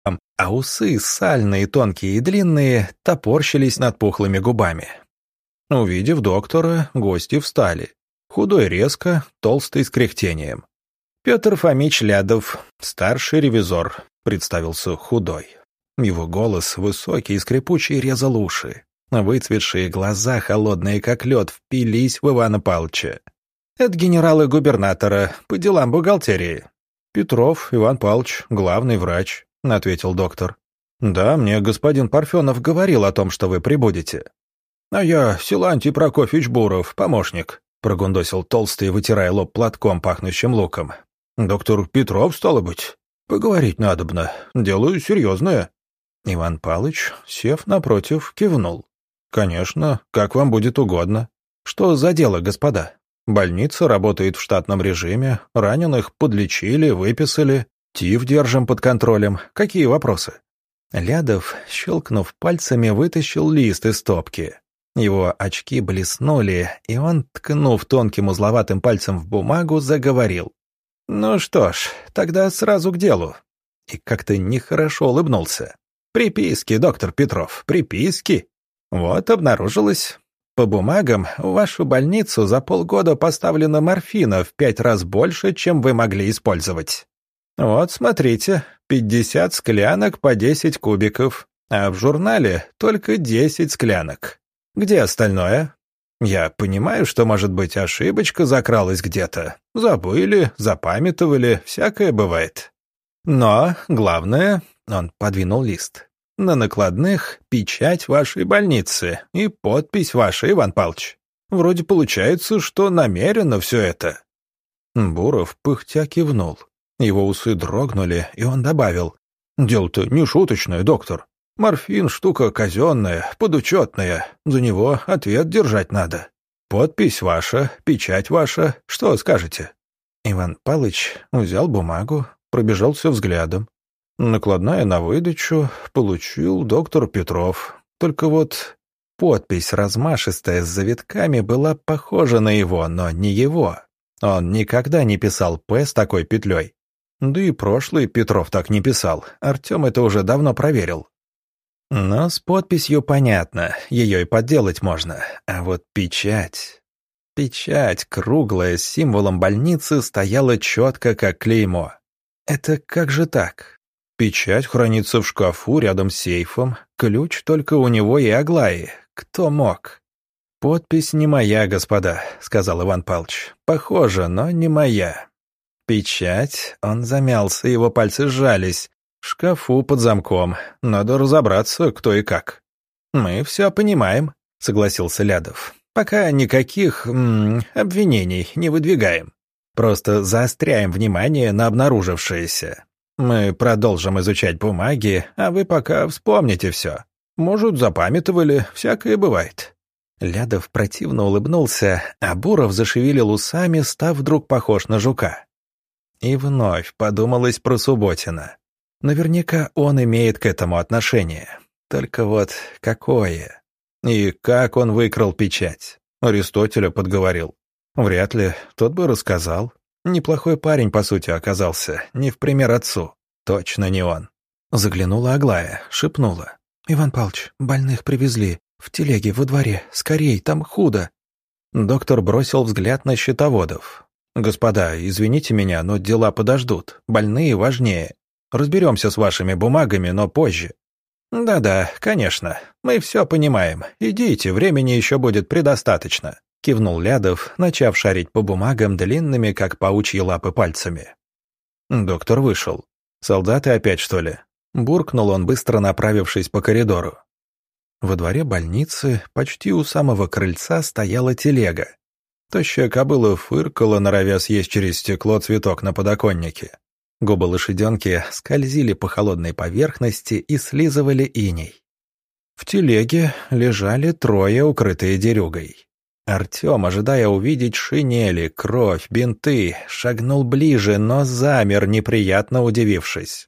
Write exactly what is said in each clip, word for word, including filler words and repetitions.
а усы, сальные, тонкие и длинные, топорщились над пухлыми губами. Увидев доктора, гости встали. Худой резко, толстый с кряхтением. «Петр Фомич Лядов, старший ревизор», — представился худой. Его голос, высокий и скрипучий, резал уши. Выцветшие глаза, холодные как лед, впились в Ивана Павловича. «Это генерала губернатора по делам бухгалтерии». «Петров Иван Павлович, главный врач», — ответил доктор. «Да, мне господин Парфенов говорил о том, что вы прибудете». «А я Силантий Прокофьевич Буров, помощник», — прогундосил толстый, вытирая лоб платком, пахнущим луком. «Доктор Петров, стало быть? Поговорить надобно. Дело серьезное». Иван Павлович, сев напротив, кивнул. «Конечно, как вам будет угодно. Что за дело, господа? Больница работает в штатном режиме, раненых подлечили, выписали, тиф держим под контролем. Какие вопросы?» Лядов, щелкнув пальцами, вытащил лист из стопки. Его очки блеснули, и он, ткнув тонким узловатым пальцем в бумагу, заговорил. «Ну что ж, тогда сразу к делу». И как-то нехорошо улыбнулся. «Приписки, доктор Петров, приписки. Вот обнаружилось. По бумагам в вашу больницу за полгода поставлено морфина в пять раз больше, чем вы могли использовать. Вот, смотрите, пятьдесят склянок по десять кубиков, а в журнале только десять склянок. Где остальное? Я понимаю, что, может быть, ошибочка закралась где-то. Забыли, запамятовали, всякое бывает. Но главное, он подвинул лист. На накладных печать вашей больницы и подпись ваша, Иван Павлович. Вроде получается, что намеренно все это». Буров пыхтя кивнул. Его усы дрогнули, и он добавил. «Дело-то не шуточное, доктор. Морфин — штука казенная, подучетная. За него ответ держать надо. Подпись ваша, печать ваша. Что скажете?» Иван Павлович взял бумагу, пробежался взглядом. Накладная на выдачу получил доктор Петров. Только вот подпись размашистая с завитками была похожа на его, но не его. Он никогда не писал «П» с такой петлей. Да и прошлый Петров так не писал. Артем это уже давно проверил. Но с подписью понятно, ее и подделать можно. А вот печать... Печать, круглая, с символом больницы, стояла четко, как клеймо. Это как же так? Печать хранится в шкафу рядом с сейфом, ключ только у него и Аглаи. Кто мог? «Подпись не моя, господа», — сказал Иван Павлович. «Похоже, но не моя». Печать, он замялся, его пальцы сжались. В шкафу под замком. Надо разобраться, кто и как. «Мы все понимаем», — согласился Лядов. «Пока никаких м -м, обвинений не выдвигаем. Просто заостряем внимание на обнаружившееся. Мы продолжим изучать бумаги, а вы пока вспомните все. Может, запамятовали, всякое бывает». Лядов противно улыбнулся, а Буров зашевелил усами, став вдруг похож на жука. И вновь подумалось про Субботина. Наверняка он имеет к этому отношение. Только вот какое? И как он выкрал печать? Аристотеля подговорил. Вряд ли, тот бы рассказал. Неплохой парень, по сути, оказался, не в пример отцу. Точно не он. Заглянула Аглая, шепнула. «Иван Павлович, больных привезли. В телеге, во дворе. Скорей, там худо». Доктор бросил взгляд на счетоводов. «Господа, извините меня, но дела подождут. Больные важнее. Разберемся с вашими бумагами, но позже». «Да-да, конечно. Мы все понимаем. Идите, времени еще будет предостаточно», — кивнул Лядов, начав шарить по бумагам длинными, как паучьи лапы, пальцами. Доктор вышел. «Солдаты опять, что ли?» — буркнул он, быстро направившись по коридору. Во дворе больницы, почти у самого крыльца, стояла телега. Тощая кобыла фыркала, норовя съесть через стекло цветок на подоконнике. Губы лошаденки скользили по холодной поверхности и слизывали иней. В телеге лежали трое, укрытые дерюгой. Артем, ожидая увидеть шинели, кровь, бинты, шагнул ближе, но замер, неприятно удивившись.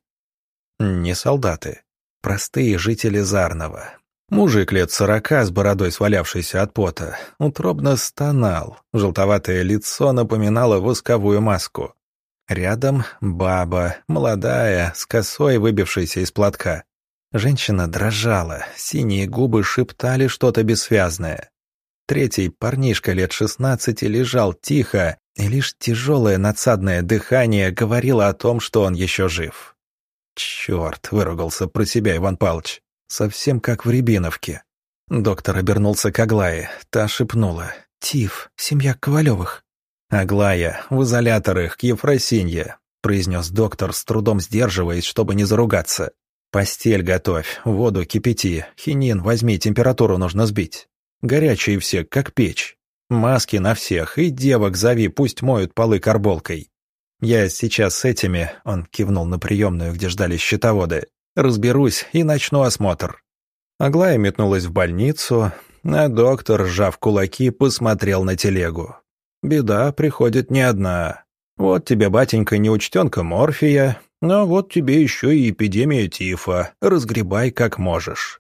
Не солдаты, простые жители Зарнова. Мужик лет сорока с бородой, свалявшийся от пота, утробно стонал, желтоватое лицо напоминало восковую маску. Рядом баба, молодая, с косой, выбившейся из платка. Женщина дрожала, синие губы шептали что-то бессвязное. Третий парнишка лет шестнадцати лежал тихо, и лишь тяжелое надсадное дыхание говорило о том, что он еще жив. «Черт!» — выругался про себя Иван Павлович. «Совсем как в Рябиновке». Доктор обернулся к Аглае. Та шепнула: «Тиф, семья Ковалевых». «Аглая, в изолятор их, к Ефросинье», — произнес доктор, с трудом сдерживаясь, чтобы не заругаться. «Постель готовь, воду кипяти, хинин возьми, температуру нужно сбить. Горячие все, как печь. Маски на всех, и девок зови, пусть моют полы карболкой. Я сейчас с этими», — он кивнул на приемную, где ждали счетоводы, «разберусь и начну осмотр». Аглая метнулась в больницу, а доктор, сжав кулаки, посмотрел на телегу. «Беда приходит не одна. Вот тебе, батенька, неучтенка морфия, но вот тебе еще и эпидемия тифа. Разгребай как можешь».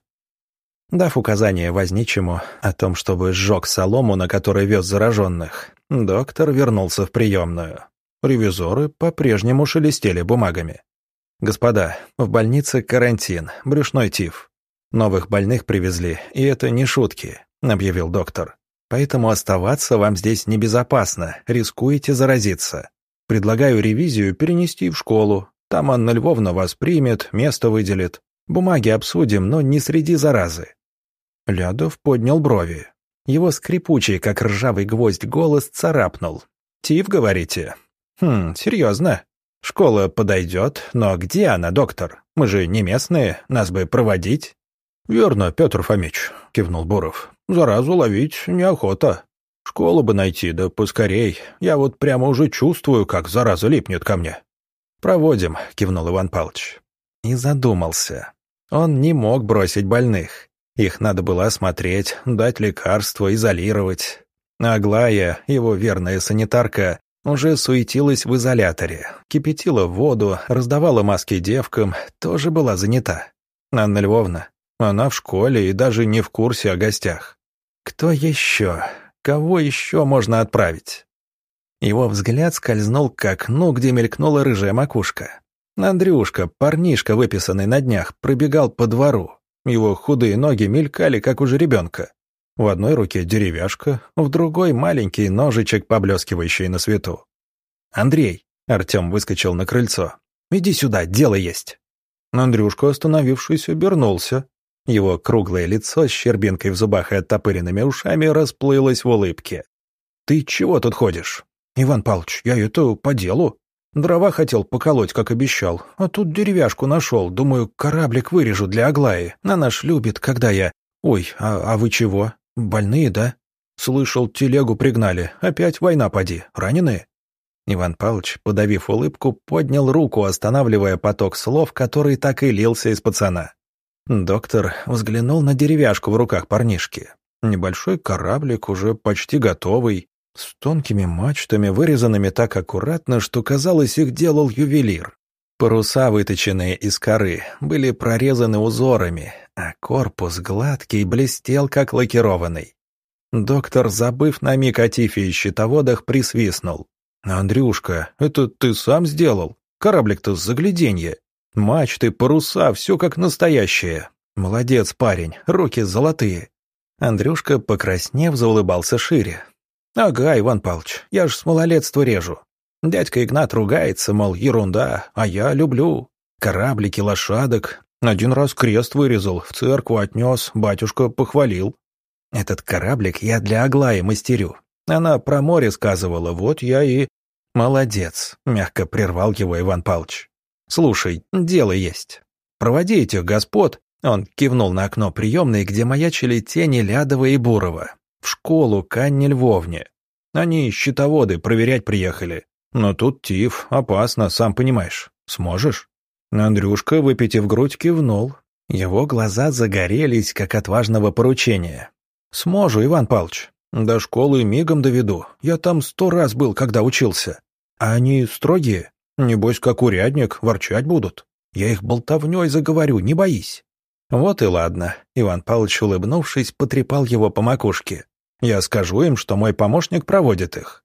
Дав указание возничему о том, чтобы сжег солому, на которой вез зараженных, доктор вернулся в приемную. Ревизоры по-прежнему шелестели бумагами. «Господа, в больнице карантин, брюшной тиф. Новых больных привезли, и это не шутки», — объявил доктор. «Поэтому оставаться вам здесь небезопасно, рискуете заразиться. Предлагаю ревизию перенести в школу. Там Анна Львовна вас примет, место выделит. Бумаги обсудим, но не среди заразы». Лядов поднял брови. Его скрипучий, как ржавый гвоздь, голос царапнул. «Тиф, говорите? Хм, серьезно. Школа подойдет, но где она, доктор? Мы же не местные, нас бы проводить». «Верно, Петр Фомич», — кивнул Буров. «Заразу ловить неохота. Школу бы найти, да поскорей. Я вот прямо уже чувствую, как зараза липнет ко мне». «Проводим», — кивнул Иван Павлович. И задумался. Он не мог бросить больных. Их надо было осмотреть, дать лекарства, изолировать. Аглая, его верная санитарка, уже суетилась в изоляторе, кипятила воду, раздавала маски девкам, тоже была занята. Анна Львовна, она в школе и даже не в курсе о гостях. Кто еще? Кого еще можно отправить? Его взгляд скользнул к окну, где мелькнула рыжая макушка. Андрюшка, парнишка, выписанный на днях, пробегал по двору. Его худые ноги мелькали, как у жеребенка. В одной руке деревяшка, в другой маленький ножичек, поблескивающий на свету. «Андрей!» — Артем выскочил на крыльцо. «Иди сюда, дело есть!» Андрюшка, остановившись, обернулся. Его круглое лицо с щербинкой в зубах и оттопыренными ушами расплылось в улыбке. «Ты чего тут ходишь?» «Иван Павлович, я это по делу. Дрова хотел поколоть, как обещал, а тут деревяшку нашел. Думаю, кораблик вырежу для Аглаи. Она ж любит, когда я... Ой, а, а вы чего? Больные, да? Слышал, телегу пригнали. Опять война поди. Раненые?» Иван Павлович, подавив улыбку, поднял руку, останавливая поток слов, который так и лился из пацана. Доктор взглянул на деревяшку в руках парнишки. Небольшой кораблик, уже почти готовый, с тонкими мачтами, вырезанными так аккуратно, что, казалось, их делал ювелир. Паруса, выточенные из коры, были прорезаны узорами, а корпус гладкий блестел, как лакированный. Доктор, забыв на миг о тифе и счетоводах, присвистнул. «Андрюшка, это ты сам сделал? Кораблик-то с загляденья. Мачты, паруса, все как настоящее. Молодец, парень, руки золотые». Андрюшка, покраснев, заулыбался шире. «Ага, Иван Павлович, я ж с малолетства режу. Дядька Игнат ругается, мол, ерунда, а я люблю. Кораблики, лошадок. Один раз крест вырезал, в церкву отнес, батюшка похвалил. Этот кораблик я для Аглаи мастерю. Она про море сказывала, вот я и...» «Молодец», — мягко прервал его Иван Павлович. «Слушай, дело есть. Проводи этих господ», — он кивнул на окно приемной, где маячили тени Лядова и Бурова, «в школу к Анне Львовне. Они счетоводы проверять приехали. Но тут тиф, опасно, сам понимаешь. Сможешь?» Андрюшка, выпитив грудь, кивнул. Его глаза загорелись, как от важного поручения. «Сможу, Иван Павлович. До школы мигом доведу. Я там сто раз был, когда учился. А они строгие. Небось, как урядник, ворчать будут. Я их болтовней заговорю, не боись». «Вот и ладно», — Иван Павлович, улыбнувшись, потрепал его по макушке. «Я скажу им, что мой помощник проводит их».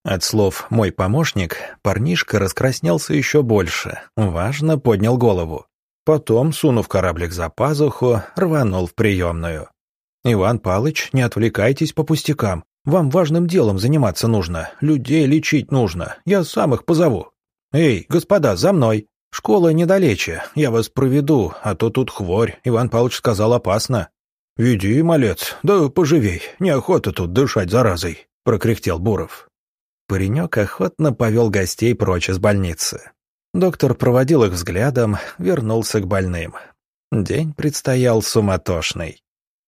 От слов «мой помощник» парнишка раскраснелся еще больше, важно поднял голову. Потом, сунув кораблик за пазуху, рванул в приемную. «Иван Палыч, не отвлекайтесь по пустякам. Вам важным делом заниматься нужно, людей лечить нужно. Я сам их позову. Эй, господа, за мной. Школа недалече, я вас проведу, а то тут хворь, Иван Палыч сказал, опасно». «Веди, малец, да поживей, неохота тут дышать заразой», — прокряхтел Буров. Паренек охотно повел гостей прочь из больницы. Доктор проводил их взглядом, вернулся к больным. День предстоял суматошный.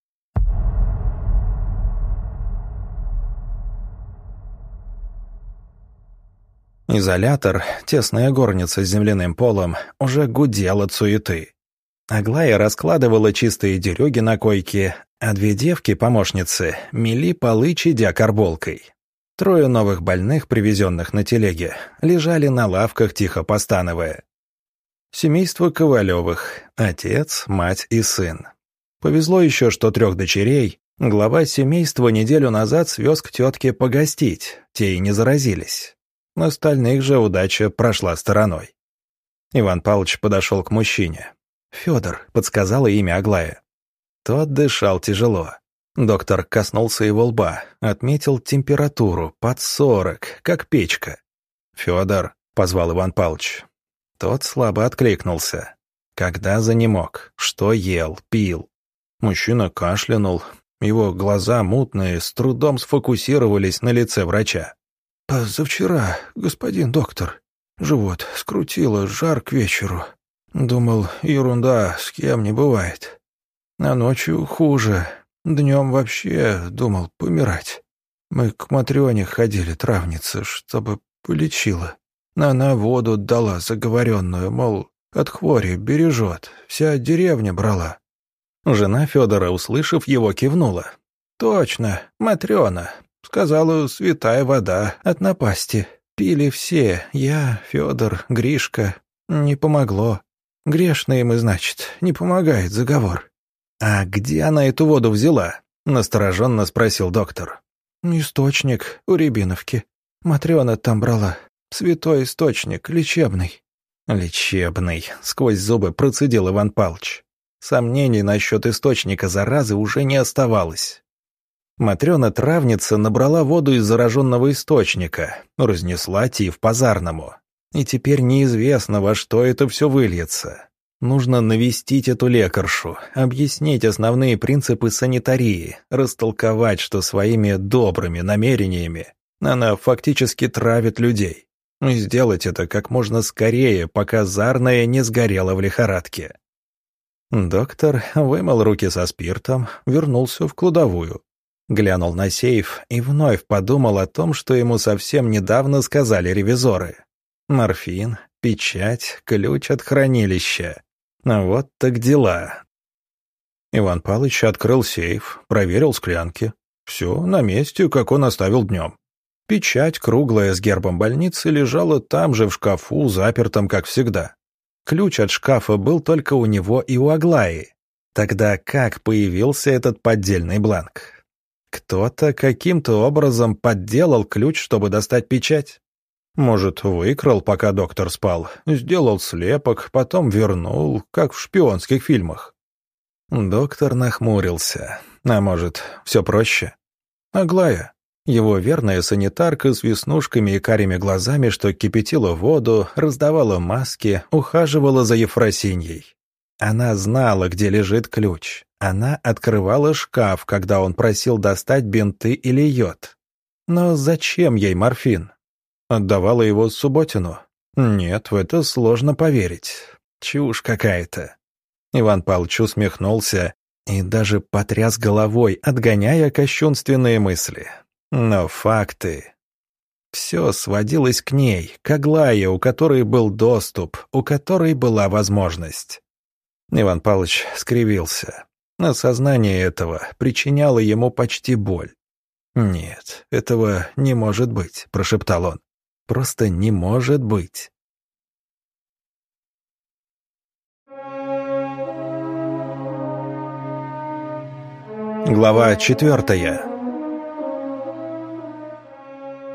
Изолятор, тесная горница с земляным полом, уже гудел от суеты. Аглая раскладывала чистые дерюги на койке, а две девки-помощницы мели полы, чадя карболкой. Трое новых больных, привезенных на телеге, лежали на лавках, тихо постановая. Семейство Ковалевых, отец, мать и сын. Повезло еще, что трех дочерей глава семейства неделю назад свез к тетке погостить, те и не заразились. Остальных же удача прошла стороной. Иван Павлович подошел к мужчине. «Федор», — подсказала имя Аглая. Тот дышал тяжело. Доктор коснулся его лба, отметил температуру под сорок, как печка. «Федор», — позвал Иван Павлович. Тот слабо откликнулся. Когда занемог, что ел, пил. Мужчина кашлянул, его глаза мутные, с трудом сфокусировались на лице врача. «Позавчера, господин доктор, живот скрутило, жар к вечеру. Думал, ерунда, с кем не бывает. А ночью хуже. Днем вообще думал помирать. Мы к Матрёне ходили, травнице, чтобы полечила. Она воду дала заговоренную, мол, от хвори бережет. Вся деревня брала». Жена Федора, услышав его, кивнула. «Точно, Матрёна. Сказала, святая вода от напасти. Пили все, я, Федор, Гришка. Не помогло. Грешные мы, значит, не помогает заговор». «А где она эту воду взяла?» — настороженно спросил доктор. «Источник у Рябиновки. Матрёна там брала. Святой источник, лечебный». «Лечебный», — сквозь зубы процедил Иван Павлович. Сомнений насчет источника заразы уже не оставалось. Матрёна-травница набрала воду из зараженного источника, разнесла тиф Позарному. И теперь неизвестно, во что это все выльется. Нужно навестить эту лекаршу, объяснить основные принципы санитарии, растолковать, что своими добрыми намерениями она фактически травит людей. И сделать это как можно скорее, пока Зарная не сгорела в лихорадке. Доктор вымыл руки со спиртом, вернулся в кладовую. Глянул на сейф и вновь подумал о том, что ему совсем недавно сказали ревизоры. Морфин, печать, ключ от хранилища. Вот так дела. Иван Павлович открыл сейф, проверил склянки. Все на месте, как он оставил днем. Печать, круглая с гербом больницы, лежала там же в шкафу, запертом, как всегда. Ключ от шкафа был только у него и у Аглаи. Тогда как появился этот поддельный бланк? Кто-то каким-то образом подделал ключ, чтобы достать печать? Может, выкрал, пока доктор спал, сделал слепок, потом вернул, как в шпионских фильмах. Доктор нахмурился. А может, все проще? Аглая, его верная санитарка с веснушками и карими глазами, что кипятила воду, раздавала маски, ухаживала за Ефросиньей. Она знала, где лежит ключ. Она открывала шкаф, когда он просил достать бинты или йод. Но зачем ей морфин? Отдавала его Субботину? Нет, в это сложно поверить. Чушь какая-то. Иван Павлович усмехнулся и даже потряс головой, отгоняя кощунственные мысли. Но факты... Все сводилось к ней, к Аглае, у которой был доступ, у которой была возможность. Иван Павлович скривился. Осознание этого причиняло ему почти боль. «Нет, этого не может быть», — прошептал он. «Просто не может быть». Глава четвертая.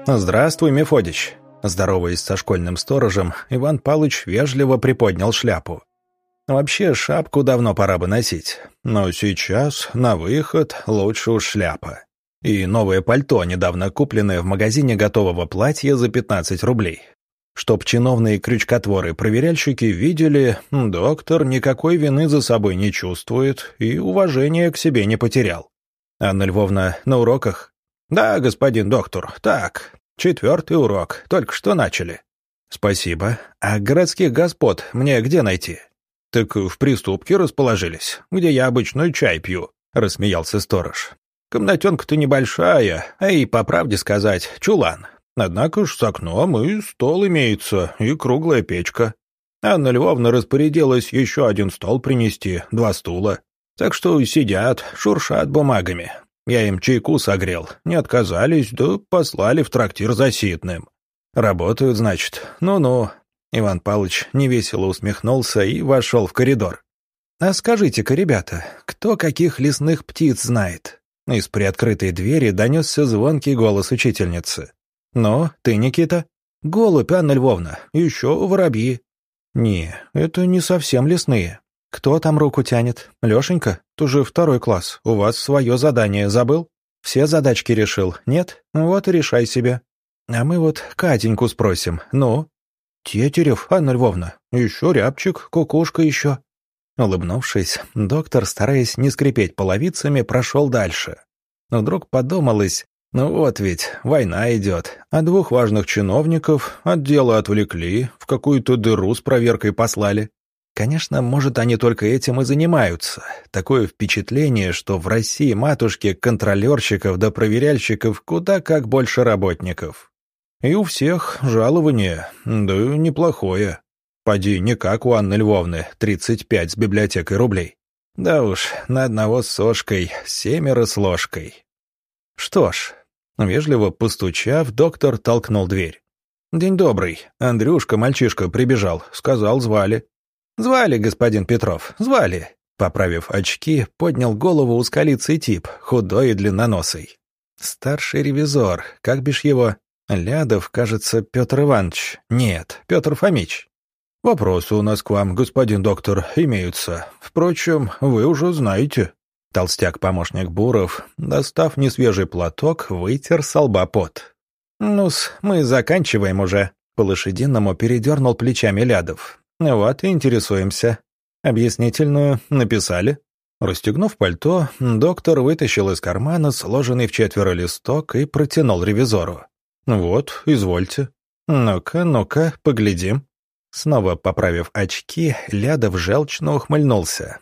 «Здравствуй, Мефодич!» Здороваясь со школьным сторожем, Иван Павлович вежливо приподнял шляпу. Вообще, шапку давно пора бы носить, но сейчас на выход лучше уж шляпа. И новое пальто, недавно купленное в магазине готового платья за пятнадцать рублей. Чтоб чиновные крючкотворы-проверяльщики видели, доктор никакой вины за собой не чувствует и уважения к себе не потерял. «Анна Львовна на уроках?» «Да, господин доктор, так, четвертый урок, только что начали». «Спасибо. А городских господ мне где найти?» «Так в приступке расположились, где я обычно чай пью», — рассмеялся сторож. «Комнатенка-то небольшая, а и, по правде сказать, чулан. Однако ж с окном и стол имеется, и круглая печка. Анна Львовна распорядилась еще один стол принести, два стула. Так что сидят, шуршат бумагами. Я им чайку согрел, не отказались, да послали в трактир за ситным. Работают, значит, ну-ну». Иван Павлович невесело усмехнулся и вошел в коридор. «А скажите-ка, ребята, кто каких лесных птиц знает?» Из приоткрытой двери донесся звонкий голос учительницы. «Ну, ты, Никита?» «Голубь, Анна Львовна, еще воробьи». «Не, это не совсем лесные. Кто там руку тянет? Лешенька? Ты же второй класс, у вас свое задание забыл? Все задачки решил, нет? Вот и решай себе. А мы вот Катеньку спросим, ну?» «Тетерев, Анна Львовна, еще рябчик, кукушка еще». Улыбнувшись, доктор, стараясь не скрипеть половицами, прошел дальше. Но вдруг подумалось, ну вот ведь, война идет, а двух важных чиновников от дела отвлекли, в какую-то дыру с проверкой послали. Конечно, может, они только этим и занимаются. Такое впечатление, что в России матушки контролерщиков да проверяльщиков куда как больше работников. И у всех жалование, да неплохое. Поди, не как у Анны Львовны, тридцать пять с библиотекой рублей. Да уж, на одного с сошкой, семеро с ложкой. Что ж, вежливо постучав, доктор толкнул дверь. «День добрый. Андрюшка, мальчишка, прибежал. Сказал, звали». «Звали, господин Петров, звали». Поправив очки, поднял голову узколицый тип, худой и длинноносый. «Старший ревизор, как бишь его?» «Лядов, кажется, Петр Иванович. Нет, Петр Фомич». «Вопросы у нас к вам, господин доктор, имеются. Впрочем, вы уже знаете». Толстяк-помощник Буров, достав несвежий платок, вытер со лба пот. «Ну-с, мы заканчиваем уже», — по-лошадиному передернул плечами Лядов. «Вот и интересуемся. Объяснительную написали?» Расстегнув пальто, доктор вытащил из кармана сложенный в четверо листок и протянул ревизору. «Вот, извольте. Ну-ка, ну-ка, поглядим». Снова поправив очки, Лядов желчно ухмыльнулся.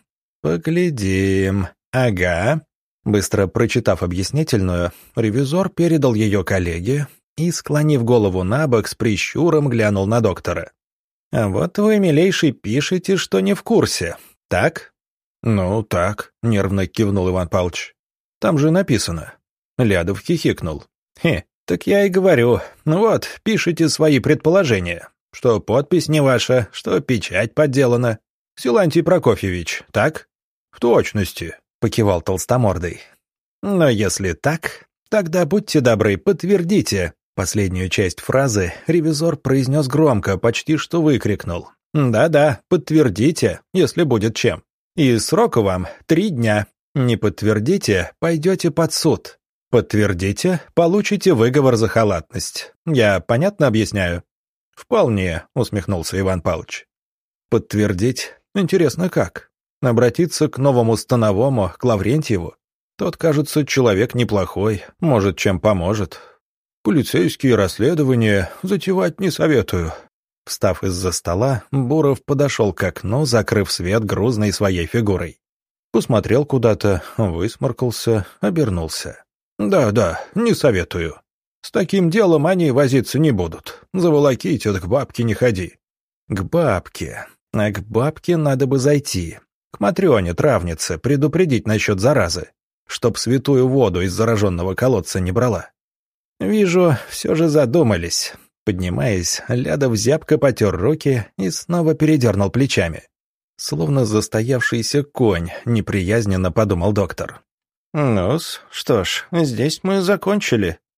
«Поглядим. Ага». Быстро прочитав объяснительную, ревизор передал ее коллеге и, склонив голову на бок, с прищуром глянул на доктора. «А вот вы, милейший, пишете, что не в курсе, так?» «Ну, так», — нервно кивнул Иван Павлович. «Там же написано». Лядов хихикнул. «Хе, так я и говорю. Вот, пишите свои предположения. Что подпись не ваша, что печать подделана. Силантий Прокофьевич, так?» «В точности», — покивал толстомордый. «Но если так, тогда будьте добры, подтвердите». Последнюю часть фразы ревизор произнес громко, почти что выкрикнул. «Да-да, подтвердите, если будет чем. И сроку вам три дня. Не подтвердите, пойдете под суд. Подтвердите, получите выговор за халатность. Я понятно объясняю?» «Вполне», — усмехнулся Иван Павлович. «Подтвердить? Интересно, как? Обратиться к новому становому, к Лаврентьеву? Тот, кажется, человек неплохой, может, чем поможет. Полицейские расследования затевать не советую». Встав из-за стола, Буров подошел к окну, закрыв свет грузной своей фигурой. Посмотрел куда-то, высморкался, обернулся. «Да-да, не советую. С таким делом они возиться не будут. Заволоките, да к бабке не ходи». «К бабке. А к бабке надо бы зайти. К Матрёне, травнице, предупредить насчет заразы, чтоб святую воду из зараженного колодца не брала». «Вижу, все же задумались». Поднимаясь, Лядов зябко потер руки и снова передернул плечами. Словно застоявшийся конь, неприязненно подумал доктор. «Ну-с, что ж, здесь мы закончили».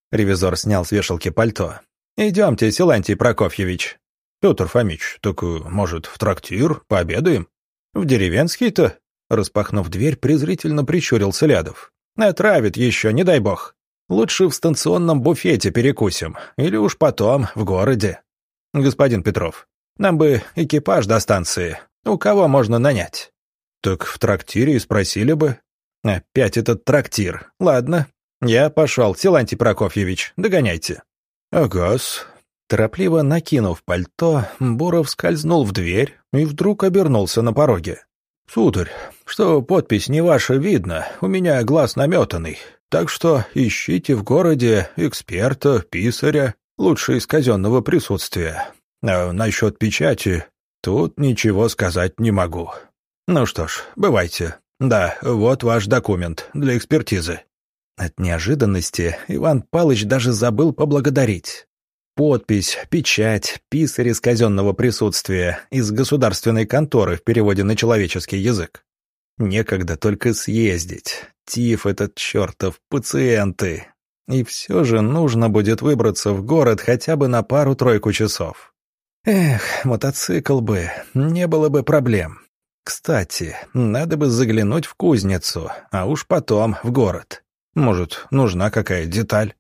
Ревизор снял с вешалки пальто. «Идемте, Силантий Прокофьевич». «Петр Фомич, так, может, в трактир пообедаем?» «В деревенский-то?» Распахнув дверь, презрительно прищурился Лядов. «Отравит еще, не дай бог. Лучше в станционном буфете перекусим, или уж потом в городе. Господин Петров, нам бы экипаж до станции. У кого можно нанять?» «Так в трактире и спросили бы». «Опять этот трактир. Ладно, я пошел, Силантий Прокофьевич, догоняйте». «Агас». Торопливо накинув пальто, Буров скользнул в дверь и вдруг обернулся на пороге. «Сударь, что подпись не ваша видно, у меня глаз наметанный, так что ищите в городе эксперта, писаря, лучше из казенного присутствия. А насчет печати тут ничего сказать не могу. Ну что ж, бывайте. Да, вот ваш документ для экспертизы». От неожиданности Иван Палыч даже забыл поблагодарить. Подпись, печать, писарь из казенного присутствия, из государственной конторы в переводе на человеческий язык. Некогда только съездить. Тиф этот чертов, пациенты. И все же нужно будет выбраться в город хотя бы на пару-тройку часов. Эх, мотоцикл бы, не было бы проблем. Кстати, надо бы заглянуть в кузницу, а уж потом в город. Может, нужна какая деталь?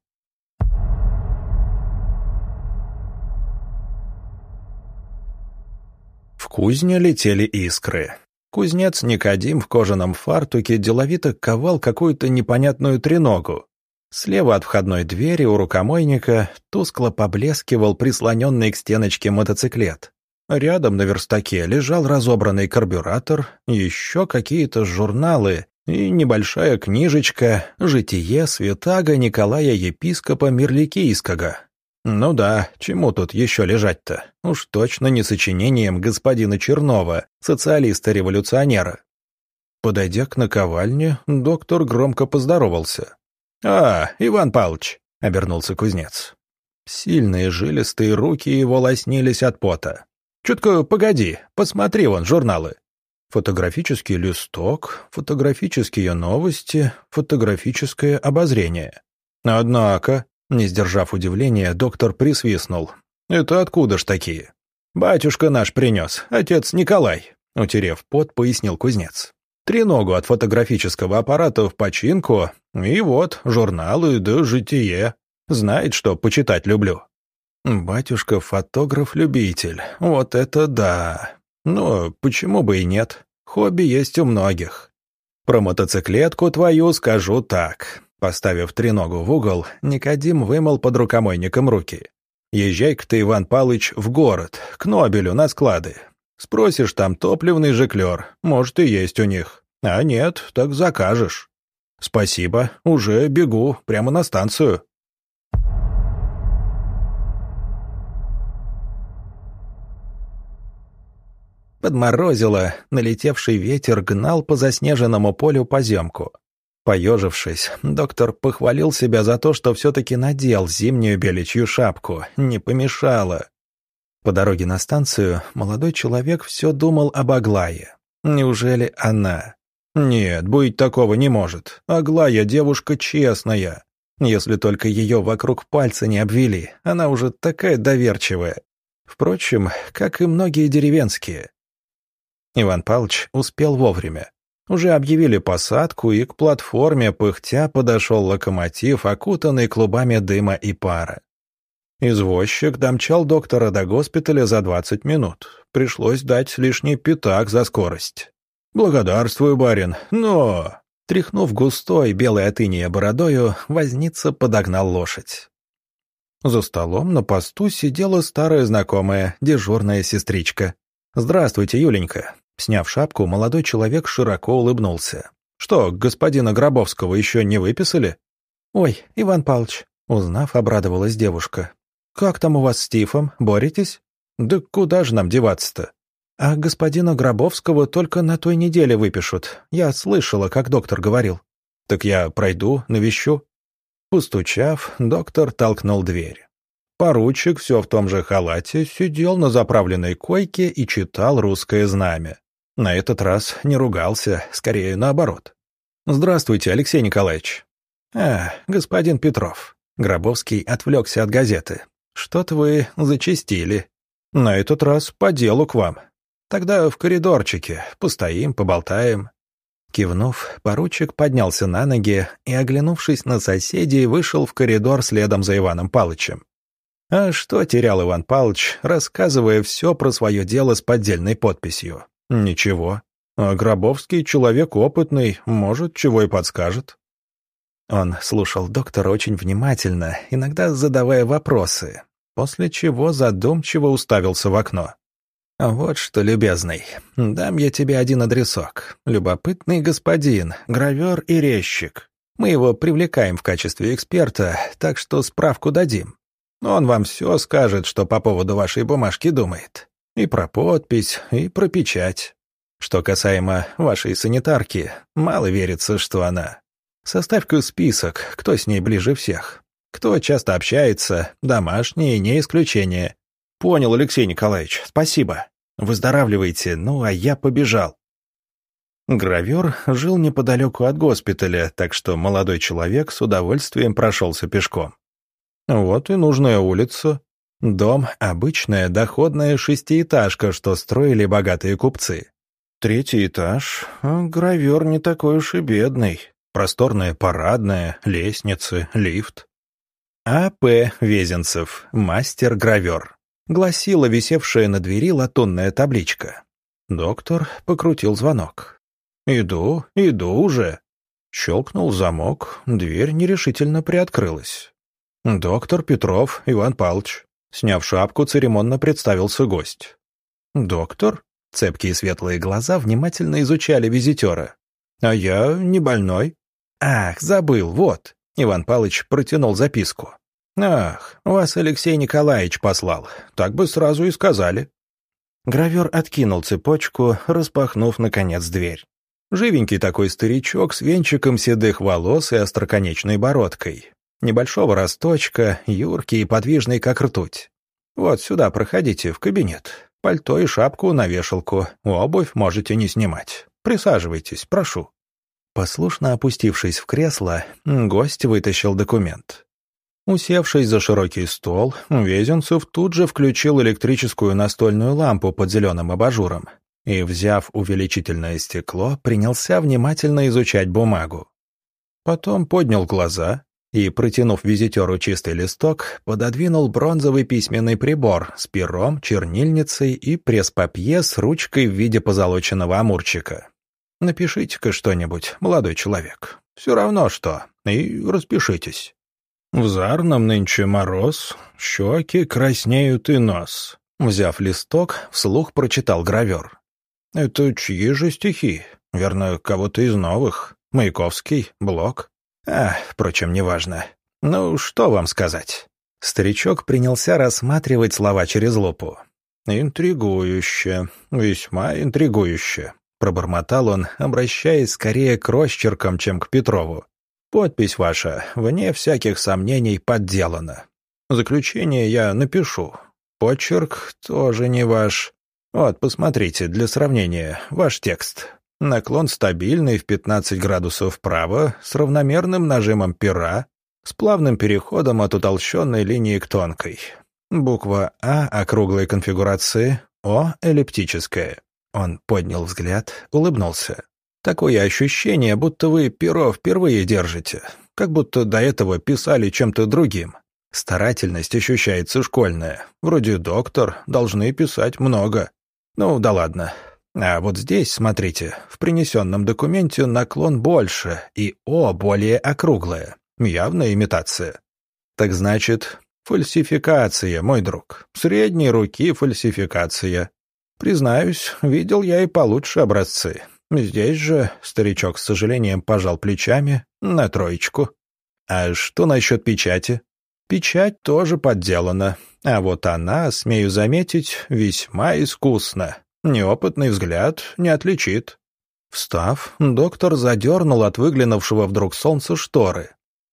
В кузне летели искры. Кузнец Никодим в кожаном фартуке деловито ковал какую-то непонятную треногу. Слева от входной двери у рукомойника тускло поблескивал прислоненный к стеночке мотоциклет. Рядом на верстаке лежал разобранный карбюратор, еще какие-то журналы и небольшая книжечка «Житие святаго Николая Епископа Мирликийского». Ну да, чему тут еще лежать-то? Уж точно не сочинением господина Чернова, социалиста-революционера. Подойдя к наковальне, доктор громко поздоровался. «А, Иван Павлович», — обернулся кузнец. Сильные жилистые руки его лоснились от пота. «Чутко погоди, посмотри вон журналы». Фотографический листок, фотографические новости, фотографическое обозрение. Однако, не сдержав удивления, доктор присвистнул. «Это откуда ж такие?» «Батюшка наш принес, отец Николай», — утерев пот, пояснил кузнец. «Треногу от фотографического аппарата в починку, и вот журналы да житие. Знает, что почитать люблю». «Батюшка фотограф-любитель, вот это да. Но почему бы и нет? Хобби есть у многих. Про мотоциклетку твою скажу так». Поставив треногу в угол, Никодим вымыл под рукомойником руки. «Езжай-ка ты, Иван Палыч, в город, к Нобелю на склады. Спросишь там топливный жиклер, может и есть у них. А нет, так закажешь». «Спасибо, уже бегу, прямо на станцию». Подморозило, налетевший ветер гнал по заснеженному полю поземку. Поежившись, доктор похвалил себя за то, что все-таки надел зимнюю беличью шапку, не помешало. По дороге на станцию молодой человек все думал об Аглае. Неужели она? Нет, быть такого не может. Аглая девушка честная. Если только ее вокруг пальца не обвели, она уже такая доверчивая. Впрочем, как и многие деревенские. Иван Павлович успел вовремя. Уже объявили посадку, и к платформе пыхтя подошел локомотив, окутанный клубами дыма и пара. Извозчик домчал доктора до госпиталя за двадцать минут. Пришлось дать лишний пятак за скорость. «Благодарствую, барин, но...» Тряхнув густой, белой от инея бородою, возница подогнал лошадь. За столом на посту сидела старая знакомая, дежурная сестричка. «Здравствуйте, Юленька». Сняв шапку, молодой человек широко улыбнулся. «Что, господина Гробовского еще не выписали?» «Ой, Иван Павлович», — узнав, обрадовалась девушка. «Как там у вас с тифом? Боретесь?» «Да куда же нам деваться-то?» «А господина Гробовского только на той неделе выпишут. Я слышала, как доктор говорил». «Так я пройду, навещу». Постучав, доктор толкнул дверь. Поручик, все в том же халате, сидел на заправленной койке и читал «Русское знамя». На этот раз не ругался, скорее наоборот. «Здравствуйте, Алексей Николаевич». «А, господин Петров». Гробовский отвлекся от газеты. «Что-то вы зачастили. На этот раз по делу к вам. Тогда в коридорчике. Постоим, поболтаем». Кивнув, поручик поднялся на ноги и, оглянувшись на соседей, вышел в коридор следом за Иваном Павловичем. А что терял Иван Павлович, рассказывая все про свое дело с поддельной подписью? Ничего. А Гробовский человек опытный, может, чего и подскажет. Он слушал доктора очень внимательно, иногда задавая вопросы, после чего задумчиво уставился в окно. «Вот что, любезный, дам я тебе один адресок. Любопытный господин, гравер и резчик. Мы его привлекаем в качестве эксперта, так что справку дадим. Он вам все скажет, что по поводу вашей бумажки думает. И про подпись, и про печать. Что касаемо вашей санитарки, мало верится, что она. Составь-ка список, кто с ней ближе всех. Кто часто общается, домашние, не исключение». «Понял, Алексей Николаевич, спасибо. Выздоравливайте, ну а я побежал». Гравер жил неподалеку от госпиталя, так что молодой человек с удовольствием прошелся пешком. Вот и нужная улица. Дом — обычная доходная шестиэтажка, что строили богатые купцы. Третий этаж, а гравер не такой уж и бедный. Просторная парадная, лестницы, лифт. А П. Везенцев, мастер-гравер, гласила висевшая на двери латунная табличка. Доктор покрутил звонок. «Иду, иду уже». Щелкнул замок, дверь нерешительно приоткрылась. «Доктор Петров Иван Павлович». Сняв шапку, церемонно представился гость. «Доктор?» Цепкие светлые глаза внимательно изучали визитера. «А я не больной». «Ах, забыл, вот». Иван Павлович протянул записку. «Ах, вас Алексей Николаевич послал. Так бы сразу и сказали». Гравер откинул цепочку, распахнув, наконец, дверь. Живенький такой старичок с венчиком седых волос и остроконечной бородкой. Небольшого росточка, юркий и подвижный, как ртуть. «Вот сюда проходите, в кабинет. Пальто и шапку на вешалку. Обувь можете не снимать. Присаживайтесь, прошу». Послушно опустившись в кресло, гость вытащил документ. Усевшись за широкий стол, Везенцев тут же включил электрическую настольную лампу под зеленым абажуром и, взяв увеличительное стекло, принялся внимательно изучать бумагу. Потом поднял глаза и, протянув визитеру чистый листок, пододвинул бронзовый письменный прибор с пером, чернильницей и пресс-папье с ручкой в виде позолоченного амурчика. «Напишите-ка что-нибудь, молодой человек. Все равно что. И распишитесь». «В Зарном нынче мороз, щеки краснеют и нос». Взяв листок, вслух прочитал гравер. «Это чьи же стихи? Верно, кого-то из новых? Маяковский, Блок? А, впрочем, неважно. Ну, что вам сказать?» Старичок принялся рассматривать слова через лупу. «Интригующе, весьма интригующе», — пробормотал он, обращаясь скорее к росчеркам, чем к Петрову. «Подпись ваша, вне всяких сомнений, подделана. Заключение я напишу. Почерк тоже не ваш. Вот, посмотрите, для сравнения, ваш текст. Наклон стабильный в пятнадцать градусов вправо, с равномерным нажимом пера, с плавным переходом от утолщенной линии к тонкой. Буква А округлой конфигурации, О эллиптическая». Он поднял взгляд, улыбнулся. «Такое ощущение, будто вы перо впервые держите, как будто до этого писали чем-то другим. Старательность ощущается школьная. Вроде доктор, должны писать много. Ну, да ладно. А вот здесь, смотрите, в принесенном документе наклон больше и О более округлая. Явная имитация. Так значит, фальсификация, мой друг. Средней руки фальсификация. Признаюсь, видел я и получше образцы. Здесь же старичок с сожалением пожал плечами на троечку. А что насчет печати? Печать тоже подделана, а вот она, смею заметить, весьма искусна. Неопытный взгляд не отличит. Встав, доктор задернул от выглянувшего вдруг солнца шторы.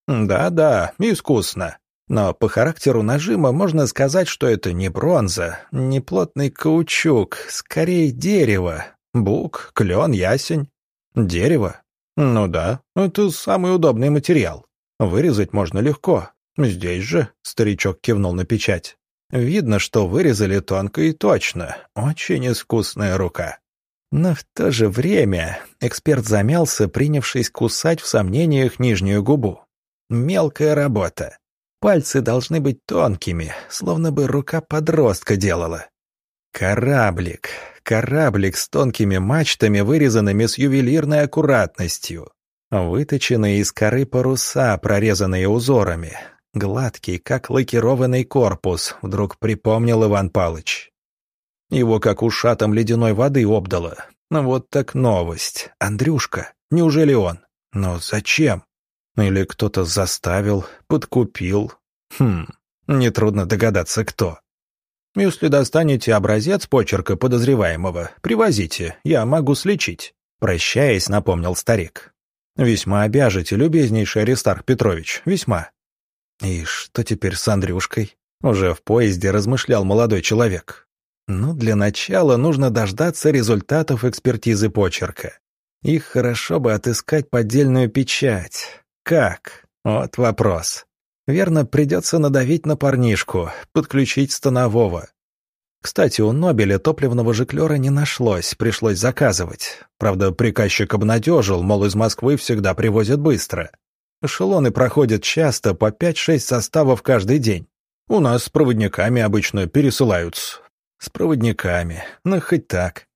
Да-да, искусно. Но по характеру нажима можно сказать, что это не бронза, не плотный каучук, скорее дерево. Бук, клен, ясень. Дерево? Ну да, это самый удобный материал. Вырезать можно легко. «Здесь же», — старичок кивнул на печать. «Видно, что вырезали тонко и точно. Очень искусная рука». Но в то же время эксперт замялся, принявшись кусать в сомнениях нижнюю губу. Мелкая работа. Пальцы должны быть тонкими, словно бы рука подростка делала. Кораблик. Кораблик с тонкими мачтами, вырезанными с ювелирной аккуратностью. Выточенные из коры паруса, прорезанные узорами. Гладкий, как лакированный корпус, вдруг припомнил Иван Палыч. Его как ушатом ледяной воды обдало. Вот так новость. Андрюшка. Неужели он? Но зачем? Или кто-то заставил, подкупил? Хм, нетрудно догадаться, кто. Если достанете образец почерка подозреваемого, привозите, я могу сличить. Прощаясь, напомнил старик. Весьма обяжете, любезнейший Аристарх Петрович, весьма. И что теперь с Андрюшкой? Уже в поезде размышлял молодой человек. Ну, для начала нужно дождаться результатов экспертизы почерка. Их хорошо бы отыскать поддельную печать. Как? Вот вопрос. Верно, придется надавить на парнишку, подключить станового. Кстати, у Нобеля топливного жиклера не нашлось, пришлось заказывать. Правда, приказчик обнадежил, мол, из Москвы всегда привозят быстро. Эшелоны проходят часто, по пять-шесть составов каждый день. У нас с проводниками обычно пересылаются. С проводниками, ну хоть так.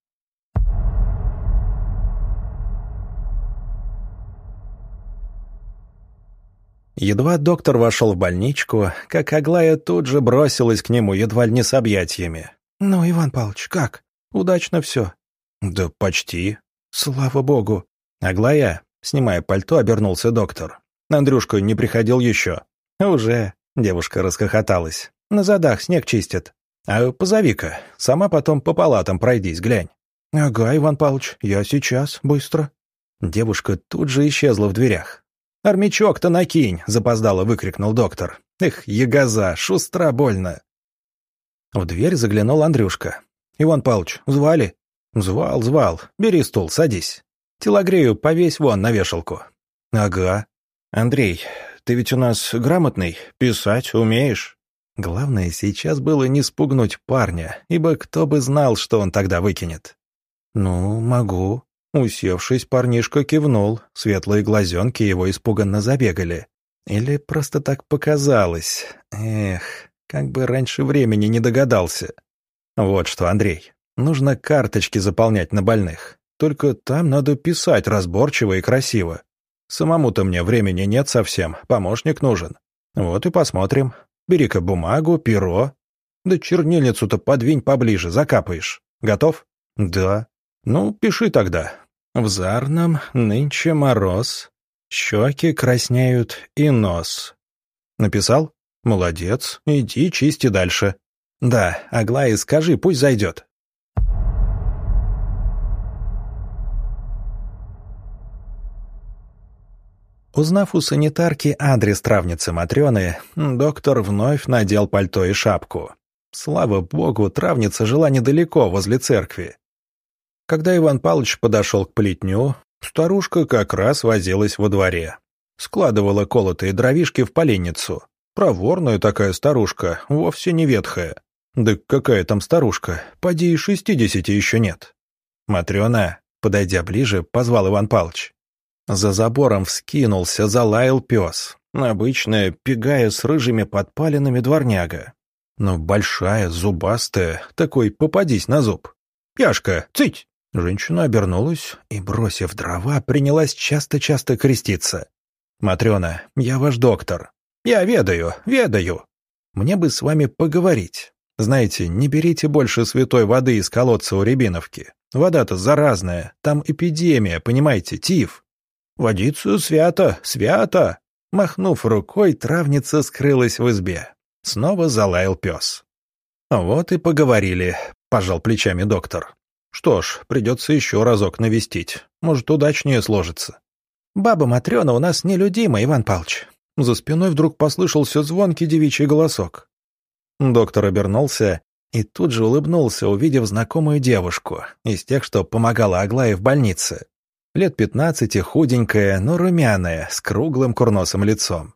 Едва доктор вошел в больничку, как Аглая тут же бросилась к нему, едва ли не с объятиями. «Ну, Иван Павлович, как? Удачно все?» «Да почти. Слава богу». «Аглая», снимая пальто, обернулся доктор. «Андрюшка не приходил еще?» «Уже», — девушка расхохоталась. «На задах снег чистят. А позови-ка, сама потом по палатам пройдись, глянь». «Ага, Иван Павлович, я сейчас, быстро». Девушка тут же исчезла в дверях. «Армячок-то накинь!» — запоздало выкрикнул доктор. «Эх, ягоза, шустра больно!» В дверь заглянул Андрюшка. «Иван Павлович, звали?» «Звал, звал. Бери стул, садись. Телогрею повесь вон на вешалку». «Ага. Андрей, ты ведь у нас грамотный, писать умеешь?» Главное сейчас было не спугнуть парня, ибо кто бы знал, что он тогда выкинет. «Ну, могу». Усевшись, парнишка кивнул, светлые глазенки его испуганно забегали. Или просто так показалось. Эх, как бы раньше времени не догадался. Вот что, Андрей, нужно карточки заполнять на больных. Только там надо писать разборчиво и красиво. Самому-то мне времени нет совсем, помощник нужен. Вот и посмотрим. Бери-ка бумагу, перо. Да чернильницу-то подвинь поближе, закапаешь. Готов? Да. Ну, пиши тогда. В Зарном нынче мороз, щеки краснеют и нос. Написал? Молодец, иди чисти дальше. Да, Аглае скажи, пусть зайдет. Узнав у санитарки адрес травницы Матрёны, доктор вновь надел пальто и шапку. Слава богу, травница жила недалеко, возле церкви. Когда Иван Павлович подошел к плетню, старушка как раз возилась во дворе. Складывала колотые дровишки в поленницу. Проворная такая старушка, вовсе не ветхая. Да какая там старушка, поди и шестидесяти еще нет. «Матрена», подойдя ближе, позвал Иван Павлович. За забором вскинулся, залаял пес. Обычная, пегая с рыжими подпалинами дворняга. Но большая, зубастая, такой попадись на зуб. «Яшка, цыть!» Женщина обернулась и, бросив дрова, принялась часто-часто креститься. «Матрена, я ваш доктор. Я ведаю, ведаю. Мне бы с вами поговорить. Знаете, не берите больше святой воды из колодца у Рябиновки. Вода-то заразная, там эпидемия, понимаете, тиф». «Водицу свято, свято!» Махнув рукой, травница скрылась в избе. Снова залаял пес. «Вот и поговорили», — пожал плечами доктор. «Что ж, придется еще разок навестить. Может, удачнее сложится». «Баба Матрена у нас нелюдима, Иван Павлович». За спиной вдруг послышался звонкий девичий голосок. Доктор обернулся и тут же улыбнулся, увидев знакомую девушку, из тех, что помогала Аглае в больнице. Лет пятнадцати, худенькая, но румяная, с круглым курносым лицом.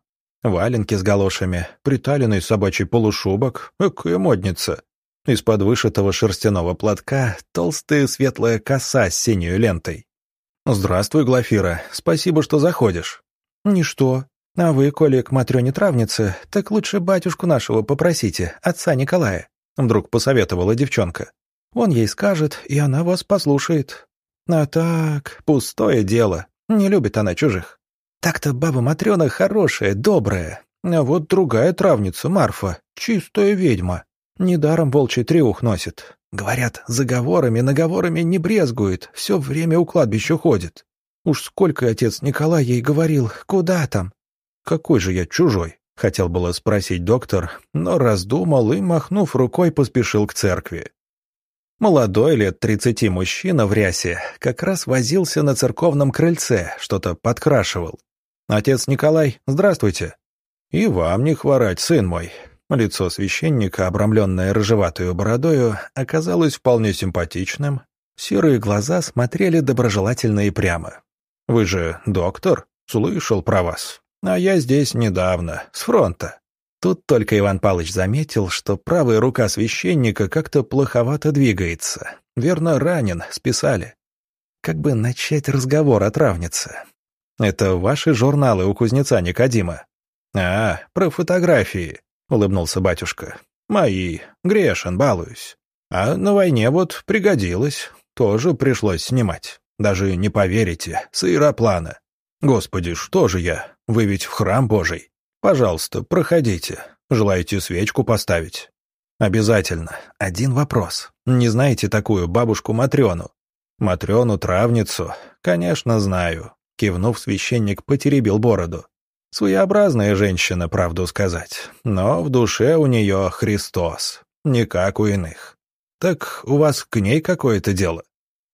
Валенки с галошами, приталенный собачий полушубок, экая модница. Из-под вышитого шерстяного платка толстая светлая коса с синей лентой. «Здравствуй, Глафира, спасибо, что заходишь». «Ничто. А вы, коли к Матрёне травнице, так лучше батюшку нашего попросите, отца Николая», — вдруг посоветовала девчонка. «Он ей скажет, и она вас послушает. А так, пустое дело, не любит она чужих. Так-то баба Матрёна хорошая, добрая, а вот другая травница, Марфа, чистая ведьма. Недаром волчий треух носит. Говорят, заговорами, наговорами не брезгует, все время у кладбища ходит. Уж сколько отец Николай ей говорил, куда там?» «Какой же я чужой?» — хотел было спросить доктор, но раздумал и, махнув рукой, поспешил к церкви. Молодой, лет тридцати мужчина в рясе как раз возился на церковном крыльце, что-то подкрашивал. «Отец Николай, здравствуйте». «И вам не хворать, сын мой». Лицо священника, обрамленное рыжеватою бородою, оказалось вполне симпатичным. Серые глаза смотрели доброжелательно и прямо. «Вы же доктор? Слышал про вас. А я здесь недавно, с фронта». Тут только Иван Павлович заметил, что правая рука священника как-то плоховато двигается. Верно, ранен, списали. Как бы начать разговор о травнице? «Это ваши журналы у кузнеца Никодима?» «А, про фотографии», — улыбнулся батюшка. «Мои. Грешен, балуюсь. А на войне вот пригодилось. Тоже пришлось снимать. Даже не поверите, с аэроплана. Господи, что же я? Вы ведь в храм Божий. Пожалуйста, проходите. Желаете свечку поставить?» «Обязательно. Один вопрос. Не знаете такую бабушку Матрёну?» «Матрёну-травницу? Конечно, знаю». Кивнув, священник потеребил бороду. Своеобразная женщина, правду сказать, но в душе у нее Христос, не как у иных. Так у вас к ней какое-то дело?»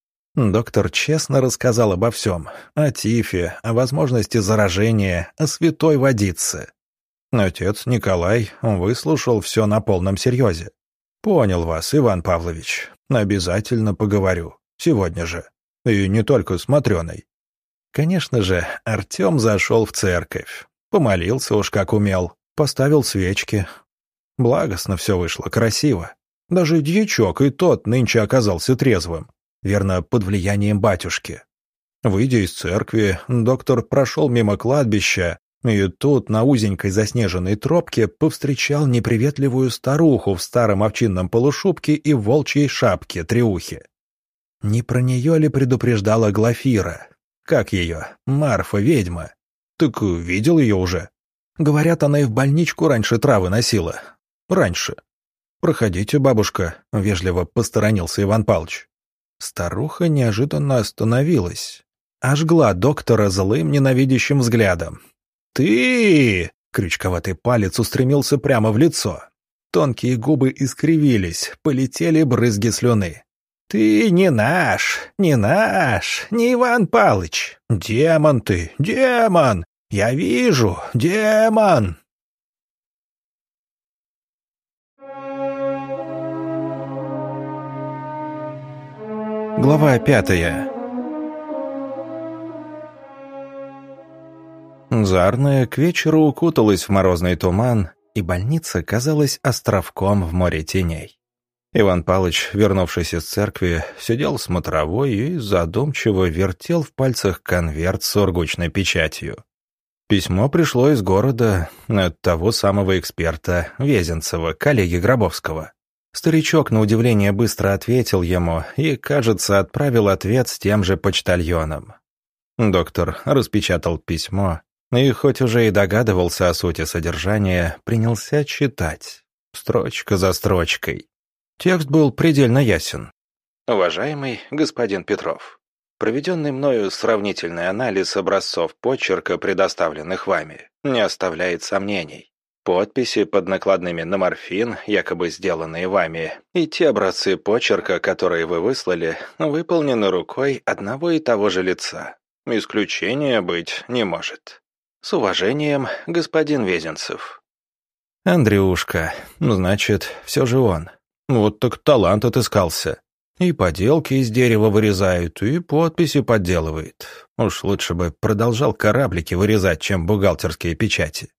Доктор честно рассказал обо всем, о тифе, о возможности заражения, о святой водице. Отец Николай выслушал все на полном серьезе. «Понял вас, Иван Павлович, обязательно поговорю, сегодня же, и не только с Матрёной». Конечно же, Артем зашел в церковь. Помолился уж как умел, поставил свечки. Благостно все вышло, красиво. Даже дьячок и тот нынче оказался трезвым, верно, под влиянием батюшки. Выйдя из церкви, доктор прошел мимо кладбища, и тут на узенькой заснеженной тропке повстречал неприветливую старуху в старом овчинном полушубке и волчьей шапке треухи. Не про нее ли предупреждала Глафира? Как ее? Марфа, ведьма. Так видел ее уже. Говорят, она и в больничку раньше травы носила. Раньше. «Проходите, бабушка», — вежливо посторонился Иван Павлович. Старуха неожиданно остановилась. Ожгла доктора злым ненавидящим взглядом. «Ты!» — крючковатый палец устремился прямо в лицо. Тонкие губы искривились, полетели брызги слюны. «Ты не наш, не наш, не Иван Палыч. Демон ты, демон! Я вижу, демон!» Глава пятая. Зарная к вечеру укуталась в морозный туман, и больница казалась островком в море теней. Иван Павлович, вернувшись из церкви, сидел смотровой и задумчиво вертел в пальцах конверт с сургучной печатью. Письмо пришло из города от того самого эксперта Везенцева, коллеги Гробовского. Старичок, на удивление, быстро ответил ему и, кажется, отправил ответ с тем же почтальоном. Доктор распечатал письмо и, хоть уже и догадывался о сути содержания, принялся читать, строчка за строчкой. Текст был предельно ясен. «Уважаемый господин Петров, проведенный мною сравнительный анализ образцов почерка, предоставленных вами, не оставляет сомнений. Подписи под накладными на морфин, якобы сделанные вами, и те образцы почерка, которые вы выслали, выполнены рукой одного и того же лица. Исключения быть не может. С уважением, господин Везенцев». Андрюшка, значит, все же он. Вот так талант отыскался. И поделки из дерева вырезает, и подписи подделывает. Уж лучше бы продолжал кораблики вырезать, чем бухгалтерские печати.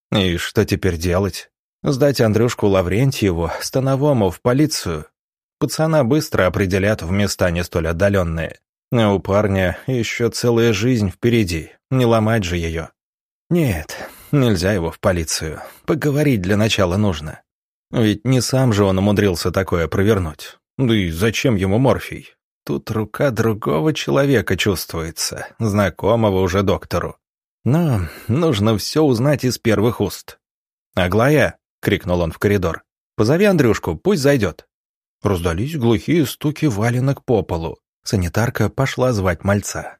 И что теперь делать? Сдать Андрюшку Лаврентьеву, становому, в полицию? Пацана быстро определят в места не столь отдаленные. А у парня еще целая жизнь впереди, не ломать же ее. Нет, нельзя его в полицию. Поговорить для начала нужно. Ведь не сам же он умудрился такое провернуть. Да и зачем ему морфий? Тут рука другого человека чувствуется, знакомого уже доктору. Но нужно все узнать из первых уст. «Аглая!» — крикнул он в коридор. «Позови Андрюшку, пусть зайдет». Раздались глухие стуки валенок по полу. Санитарка пошла звать мальца.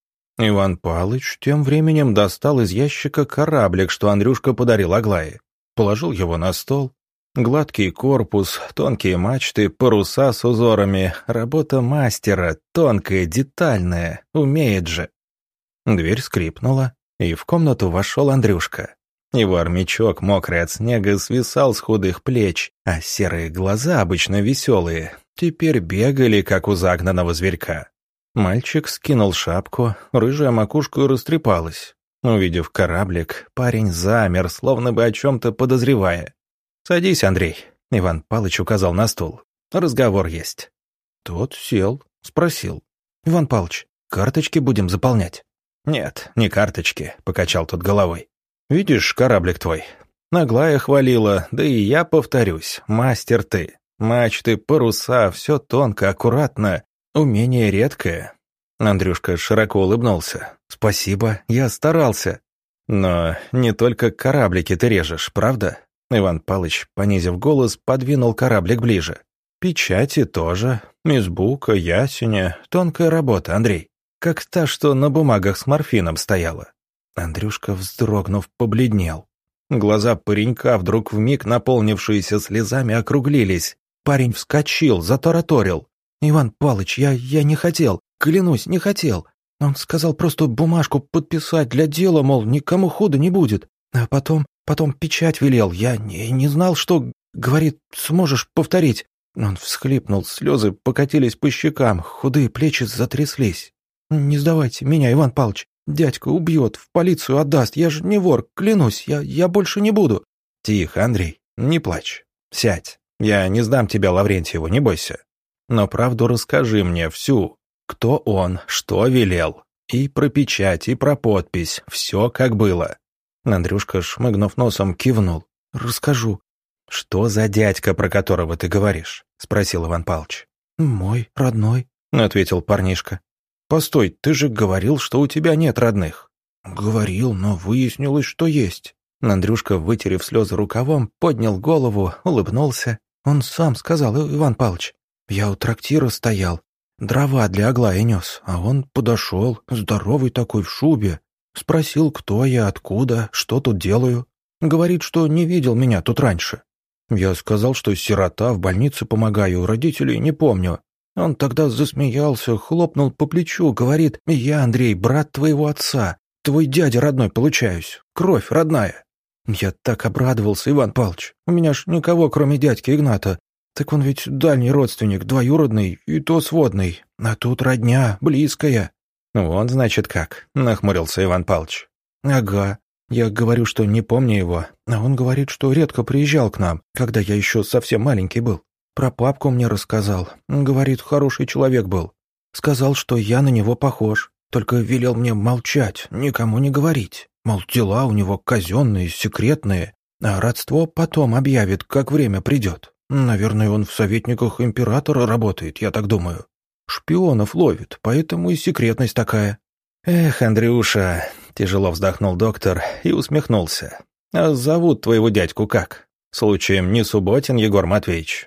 Иван Палыч тем временем достал из ящика кораблик, что Андрюшка подарил Аглае. Положил его на стол. Гладкий корпус, тонкие мачты, паруса с узорами. Работа мастера, тонкая, детальная, умеет же. Дверь скрипнула, и в комнату вошел Андрюшка. Его армячок, мокрый от снега, свисал с худых плеч, а серые глаза, обычно веселые, теперь бегали, как у загнанного зверька. Мальчик скинул шапку, рыжая макушка растрепалась. Увидев кораблик, парень замер, словно бы о чем-то подозревая. «Садись, Андрей», — Иван Палыч указал на стул. «Разговор есть». Тот сел, спросил. «Иван Палыч, карточки будем заполнять?» «Нет, не карточки», — покачал тот головой. «Видишь кораблик твой? Аглая хвалила, да и я повторюсь, мастер ты. Мачты, паруса, все тонко, аккуратно, умение редкое». Андрюшка широко улыбнулся. «Спасибо, я старался». «Но не только кораблики ты режешь, правда?» Иван Палыч, понизив голос, подвинул кораблик ближе. «Печати тоже, из бука, ясеня, тонкая работа, Андрей. Как та, что на бумагах с морфином стояла». Андрюшка, вздрогнув, побледнел. Глаза паренька, вдруг вмиг наполнившиеся слезами, округлились. Парень вскочил, затараторил. «Иван Палыч, я, я не хотел, клянусь, не хотел. Он сказал просто бумажку подписать для дела, мол, никому худо не будет. А потом, потом печать велел. Я не, не знал, что... Говорит, сможешь повторить». Он всхлипнул, слезы покатились по щекам, худые плечи затряслись. «Не сдавайте меня, Иван Палыч. Дядька убьет, в полицию отдаст. Я же не вор, клянусь, я, я больше не буду». «Тихо, Андрей, не плачь. Сядь. Я не сдам тебя Лаврентьеву, не бойся. Но правду расскажи мне всю. Кто он, что велел. И про печать, и про подпись. Все как было». Андрюшка, шмыгнув носом, кивнул. «Расскажу». «Что за дядька, про которого ты говоришь?» — спросил Иван Павлович. «Мой родной», — ответил парнишка. «Постой, ты же говорил, что у тебя нет родных». «Говорил, но выяснилось, что есть». Андрюшка, вытерев слезы рукавом, поднял голову, улыбнулся. «Он сам сказал, Иван Павлович. Я у трактира стоял, дрова для Аглаи нес, а он подошел, здоровый такой в шубе. Спросил, кто я, откуда, что тут делаю. Говорит, что не видел меня тут раньше. Я сказал, что сирота, в больнице помогаю, родителей не помню. Он тогда засмеялся, хлопнул по плечу, говорит, «Я, Андрей, брат твоего отца, твой дядя родной получаюсь, кровь родная». Я так обрадовался, Иван Павлович, у меня ж никого, кроме дядьки Игната. Так он ведь дальний родственник, двоюродный, и то сводный, а тут родня, близкая. «Вот, значит, как», — нахмурился Иван Павлович. «Ага. Я говорю, что не помню его, а он говорит, что редко приезжал к нам, когда я еще совсем маленький был. Про папку мне рассказал. Говорит, хороший человек был. Сказал, что я на него похож, только велел мне молчать, никому не говорить. Мол, дела у него казенные, секретные, а родство потом объявит, как время придет. Наверное, он в советниках императора работает, я так думаю. Шпионов ловит, поэтому и секретность такая». «Эх, Андрюша», — тяжело вздохнул доктор и усмехнулся. «А зовут твоего дядьку как? Случаем не Субботин Егор Матвеевич?»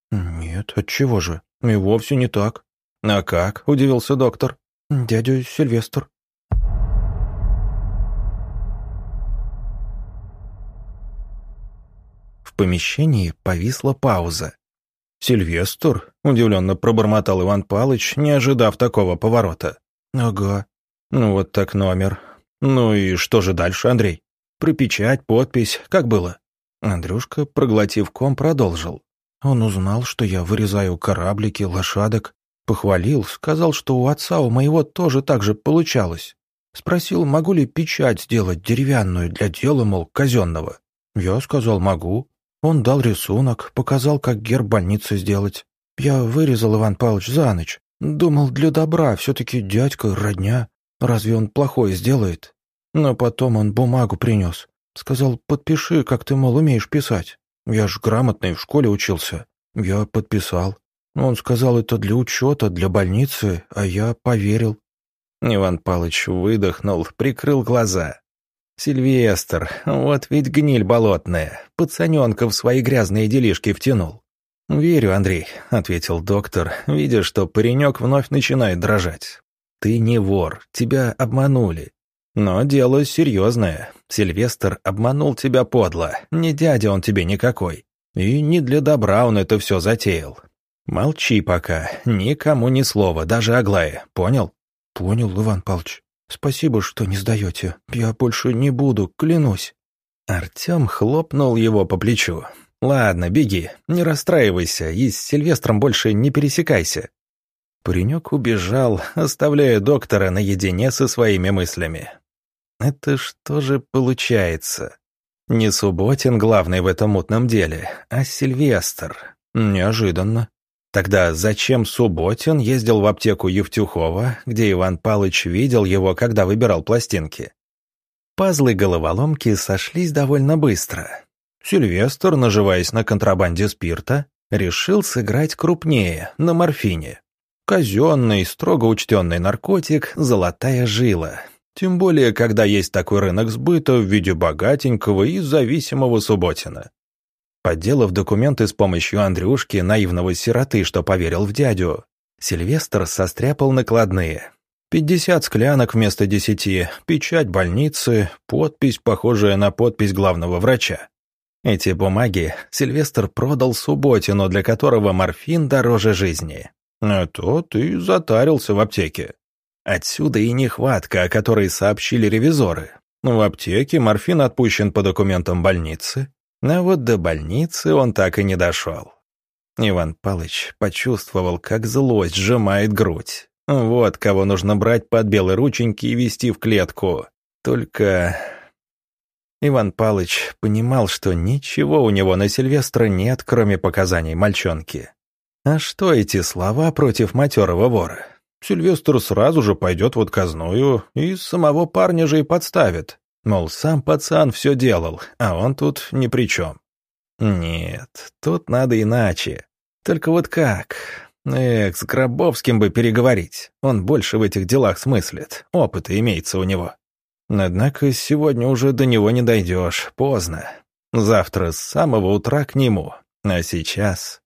«Нет, отчего же? И вовсе не так». «А как?» — удивился доктор. «Дядя Сильвестр». В помещении повисла пауза. «Сильвестр?» — удивленно пробормотал Иван Павлович, не ожидав такого поворота. «Ага». «Ну вот так номер. Ну и что же дальше, Андрей? Про печать, подпись, как было?» Андрюшка, проглотив ком, продолжил. «Он узнал, что я вырезаю кораблики, лошадок, похвалил, сказал, что у отца у моего тоже так же получалось. Спросил, могу ли печать сделать деревянную для дела, мол, казенного. Я сказал, могу. Он дал рисунок, показал, как герб больницы сделать. Я вырезал, Иван Павлович, за ночь. Думал, для добра, все-таки дядька, родня. Разве он плохое сделает? Но потом он бумагу принес. Сказал, подпиши, как ты, мол, умеешь писать. Я ж грамотный, в школе учился. Я подписал. Он сказал, это для учета, для больницы, а я поверил. Иван Павлович выдохнул, прикрыл глаза. Сильвестр, вот ведь гниль болотная, пацаненка в свои грязные делишки втянул. «Верю, Андрей», — ответил доктор, видя, что паренек вновь начинает дрожать. «Ты не вор, тебя обманули. Но дело серьезное. Сильвестр обманул тебя подло, не дядя он тебе никакой. И не для добра он это все затеял. Молчи пока, никому ни слова, даже Аглае, понял?» «Понял, Иван Павлович. Спасибо, что не сдаете. Я больше не буду, клянусь». Артем хлопнул его по плечу. «Ладно, беги, не расстраивайся и с Сильвестром больше не пересекайся». Паренек убежал, оставляя доктора наедине со своими мыслями. Это что же получается? Не Субботин главный в этом мутном деле, а Сильвестр. Неожиданно. Тогда зачем Субботин ездил в аптеку Евтюхова, где Иван Палыч видел его, когда выбирал пластинки? Пазлы-головоломки сошлись довольно быстро. Сильвестр, наживаясь на контрабанде спирта, решил сыграть крупнее, на морфине. Казенный, строго учтенный наркотик – золотая жила. Тем более, когда есть такой рынок сбыта в виде богатенького и зависимого Субботина. Подделав документы с помощью Андрюшки, наивного сироты, что поверил в дядю, Сильвестр состряпал накладные. пятьдесят склянок вместо десяти, печать больницы, подпись, похожая на подпись главного врача. Эти бумаги Сильвестр продал Субботину, для которого морфин дороже жизни. А тот и затарился в аптеке. Отсюда и нехватка, о которой сообщили ревизоры. В аптеке морфин отпущен по документам больницы, а вот до больницы он так и не дошел. Иван Палыч почувствовал, как злость сжимает грудь. Вот кого нужно брать под белые рученьки и вести в клетку. Только... Иван Палыч понимал, что ничего у него на Сильвестра нет, кроме показаний мальчонки. А что эти слова против матерого вора? Сильвестр сразу же пойдет в отказную и самого парня же и подставит. Мол, сам пацан все делал, а он тут ни при чем. Нет, тут надо иначе. Только вот как? Эх, с Гробовским бы переговорить. Он больше в этих делах смыслит, опыта имеется у него. Однако сегодня уже до него не дойдешь, поздно. Завтра с самого утра к нему, а сейчас...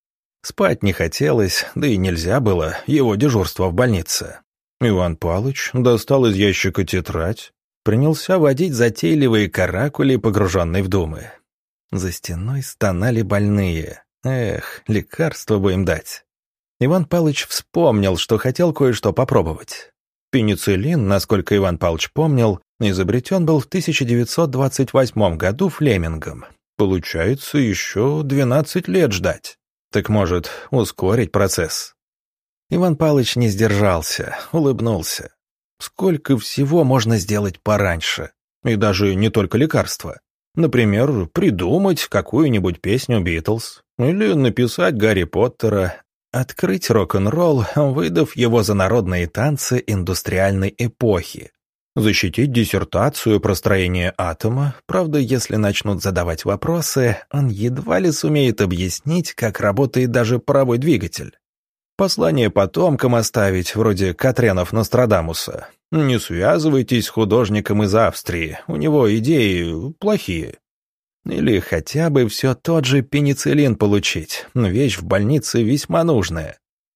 Спать не хотелось, да и нельзя было, его дежурство в больнице. Иван Павлович достал из ящика тетрадь, принялся водить затейливые каракули, погруженные в думы. За стеной стонали больные. Эх, лекарства бы им дать. Иван Павлович вспомнил, что хотел кое-что попробовать. Пенициллин, насколько Иван Павлович помнил, изобретен был в тысяча девятьсот двадцать восьмом году Флемингом. Получается, еще двенадцать лет ждать. Так может, ускорить процесс? Иван Павлович не сдержался, улыбнулся. Сколько всего можно сделать пораньше? И даже не только лекарства. Например, придумать какую-нибудь песню Битлз. Или написать Гарри Поттера. Открыть рок-н-ролл, выдав его за народные танцы индустриальной эпохи. Защитить диссертацию про строение атома, правда, если начнут задавать вопросы, он едва ли сумеет объяснить, как работает даже паровой двигатель. Послание потомкам оставить, вроде Катренов Нострадамуса. Не связывайтесь с художником из Австрии, у него идеи плохие. Или хотя бы все тот же пенициллин получить, вещь в больнице весьма нужная.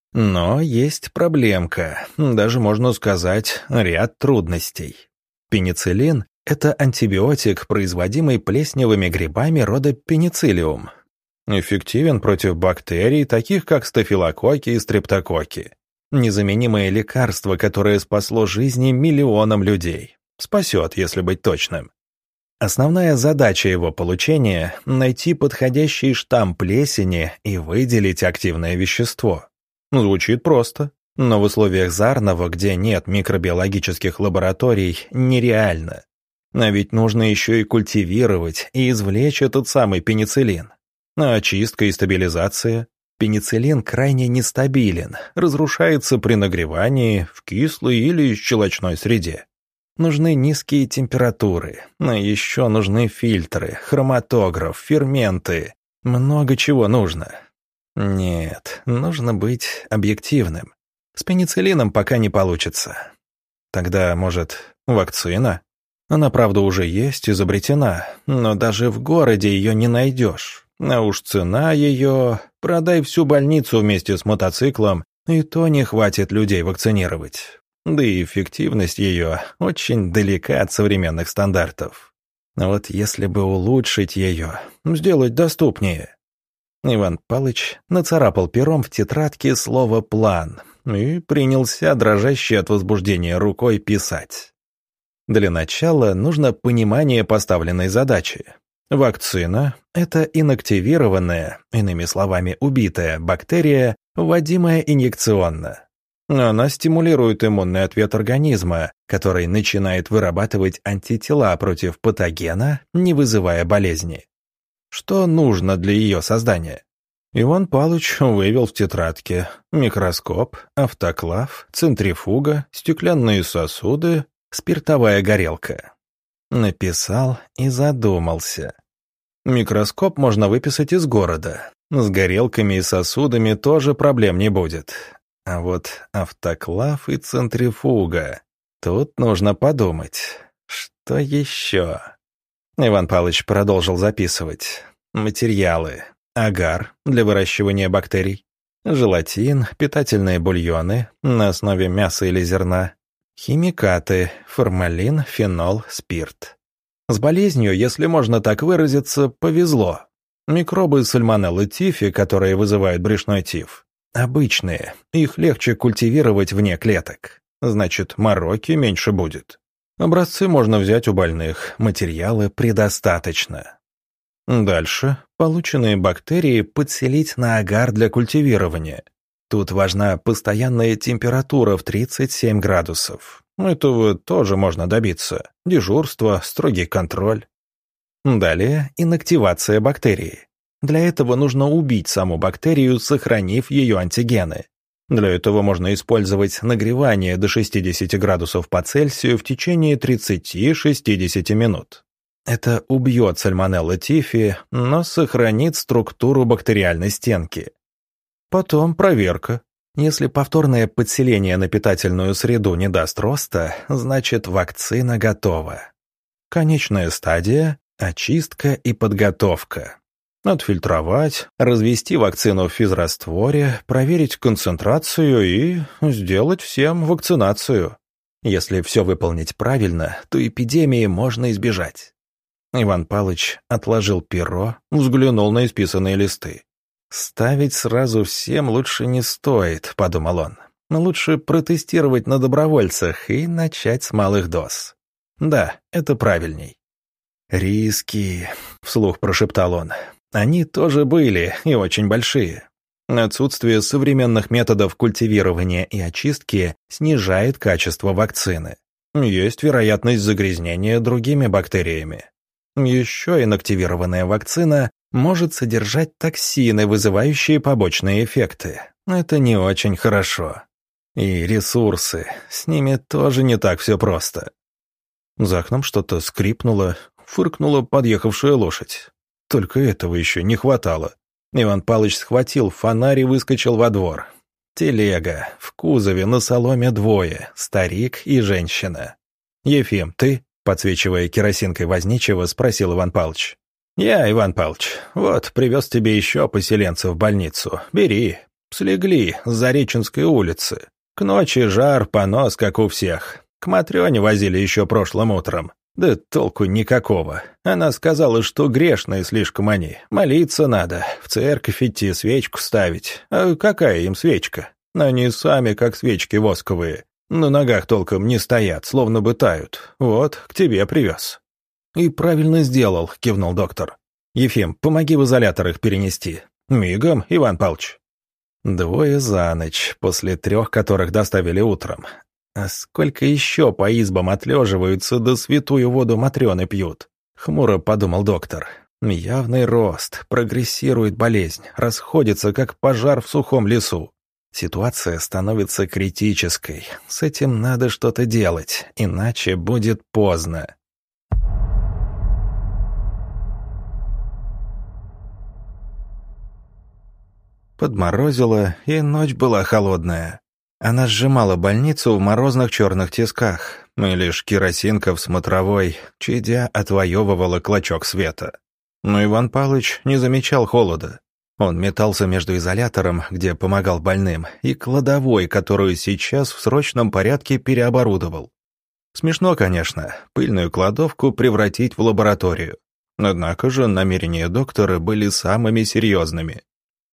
Но есть проблемка, даже можно сказать, ряд трудностей. Пенициллин – это антибиотик, производимый плесневыми грибами рода пенициллиум. Эффективен против бактерий, таких как стафилококки и стрептококки. Незаменимое лекарство, которое спасло жизни миллионам людей. Спасет, если быть точным. Основная задача его получения – найти подходящий штамм плесени и выделить активное вещество. Звучит просто. Но в условиях Зарнова, где нет микробиологических лабораторий, нереально. А ведь нужно еще и культивировать и извлечь этот самый пенициллин. А очистка и стабилизация? Пенициллин крайне нестабилен, разрушается при нагревании, в кислой или щелочной среде. Нужны низкие температуры, но еще нужны фильтры, хроматограф, ферменты. Много чего нужно. Нет, нужно быть объективным. С пенициллином пока не получится. Тогда, может, вакцина? Она, правда, уже есть, изобретена, но даже в городе ее не найдешь. А уж цена ее... Продай всю больницу вместе с мотоциклом, и то не хватит людей вакцинировать. Да и эффективность ее очень далека от современных стандартов. Вот если бы улучшить ее, сделать доступнее. Иван Палыч нацарапал пером в тетрадке слово «план» и принялся, дрожащей от возбуждения рукой, писать. Для начала нужно понимание поставленной задачи. Вакцина – это инактивированная, иными словами, убитая бактерия, вводимая инъекционно. Она стимулирует иммунный ответ организма, который начинает вырабатывать антитела против патогена, не вызывая болезни. Что нужно для ее создания? Иван Павлович вывел в тетрадке микроскоп, автоклав, центрифуга, стеклянные сосуды, спиртовая горелка. Написал и задумался. Микроскоп можно выписать из города. С горелками и сосудами тоже проблем не будет. А вот автоклав и центрифуга. Тут нужно подумать. Что еще? Иван Павлович продолжил записывать. Материалы. Агар для выращивания бактерий. Желатин, питательные бульоны на основе мяса или зерна. Химикаты, формалин, фенол, спирт. С болезнью, если можно так выразиться, повезло. Микробы сальмонеллы тифи, которые вызывают брюшной тиф, обычные, их легче культивировать вне клеток. Значит, мороки меньше будет. Образцы можно взять у больных, материалы предостаточно. Дальше полученные бактерии подселить на агар для культивирования. Тут важна постоянная температура в тридцать семь градусов. Этого тоже можно добиться. Дежурство, строгий контроль. Далее инактивация бактерии. Для этого нужно убить саму бактерию, сохранив ее антигены. Для этого можно использовать нагревание до шестидесяти градусов по Цельсию в течение тридцати-шестидесяти минут. Это убьет сальмонеллу тифи, но сохранит структуру бактериальной стенки. Потом проверка. Если повторное подселение на питательную среду не даст роста, значит вакцина готова. Конечная стадия – очистка и подготовка. Отфильтровать, развести вакцину в физрастворе, проверить концентрацию и сделать всем вакцинацию. Если все выполнить правильно, то эпидемии можно избежать. Иван Павлович отложил перо, взглянул на исписанные листы. «Ставить сразу всем лучше не стоит», — подумал он. «Лучше протестировать на добровольцах и начать с малых доз. Да, это правильней». «Риски», — вслух прошептал он. «Они тоже были, и очень большие. Отсутствие современных методов культивирования и очистки снижает качество вакцины. Есть вероятность загрязнения другими бактериями. Еще инактивированная вакцина может содержать токсины, вызывающие побочные эффекты. Это не очень хорошо. И ресурсы, с ними тоже не так все просто». За окном что-то скрипнуло, фыркнула подъехавшая лошадь. Только этого еще не хватало. Иван Павлович схватил фонарь и выскочил во двор. Телега, в кузове на соломе двое, старик и женщина. «Ефим, ты?» — подсвечивая керосинкой возничего, спросил Иван Павлович. «Я, Иван Павлович, вот, привез тебе еще поселенцев в больницу. Бери. Слегли с Зареченской улицы. К ночи жар, понос, как у всех. К Матрёне возили еще прошлым утром. Да толку никакого. Она сказала, что грешные слишком они. Молиться надо, в церковь идти, свечку ставить. А какая им свечка? Они сами как свечки восковые. На ногах толком не стоят, словно бы тают. Вот, к тебе привез». «И правильно сделал», — кивнул доктор. «Ефим, помоги в изолятор их перенести». «Мигом, Иван Павлович». Двое за ночь, после трех которых доставили утром. А сколько еще по избам отлеживаются, да святую воду матрёны пьют? Хмуро подумал доктор. Явный рост, прогрессирует болезнь, расходится, как пожар в сухом лесу. Ситуация становится критической. С этим надо что-то делать, иначе будет поздно. Подморозило, и ночь была холодная. Она сжимала больницу в морозных черных тисках, и лишь керосинка в смотровой, чадя, отвоевывала клочок света. Но Иван Павлович не замечал холода. Он метался между изолятором, где помогал больным, и кладовой, которую сейчас в срочном порядке переоборудовал. Смешно, конечно, пыльную кладовку превратить в лабораторию. Однако же намерения доктора были самыми серьезными.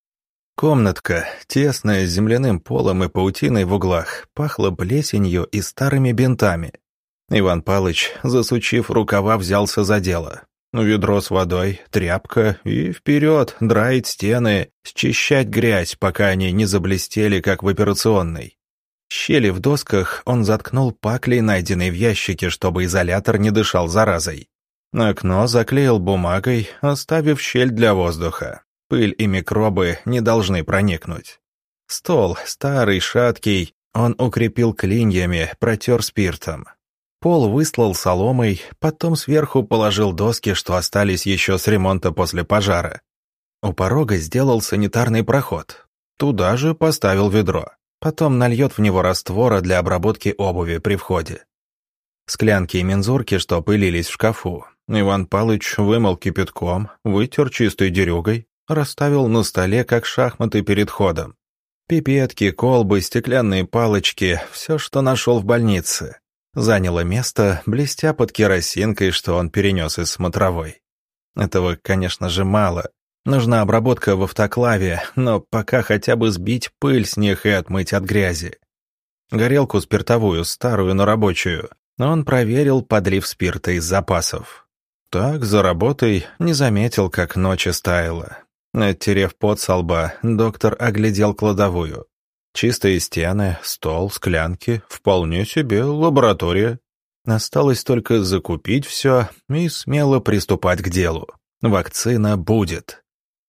Комнатка, тесная, с земляным полом и паутиной в углах, пахла плесенью и старыми бинтами. Иван Павлович, засучив рукава, взялся за дело. Ведро с водой, тряпка и вперед драить стены, счищать грязь, пока они не заблестели, как в операционной. Щели в досках он заткнул паклей, найденной в ящике, чтобы изолятор не дышал заразой. Окно заклеил бумагой, оставив щель для воздуха. Пыль и микробы не должны проникнуть. Стол, старый, шаткий, он укрепил клиньями, протер спиртом. Пол выстлал соломой, потом сверху положил доски, что остались еще с ремонта после пожара. У порога сделал санитарный проход. Туда же поставил ведро. Потом нальет в него раствора для обработки обуви при входе. Склянки и мензурки, что пылились в шкафу, Иван Павлович вымыл кипятком, вытер чистой дерюгой, расставил на столе, как шахматы перед ходом. Пипетки, колбы, стеклянные палочки — все, что нашел в больнице. Заняло место, блестя под керосинкой, что он перенес из смотровой. Этого, конечно же, мало. Нужна обработка в автоклаве, но пока хотя бы сбить пыль с них и отмыть от грязи. Горелку спиртовую, старую, но рабочую, он проверил, подлив спирта из запасов. Так, за работой, не заметил, как ночь стаяла. Оттерев пот со лба, доктор оглядел кладовую. Чистые стены, стол, склянки, вполне себе лаборатория. Осталось только закупить все и смело приступать к делу. Вакцина будет.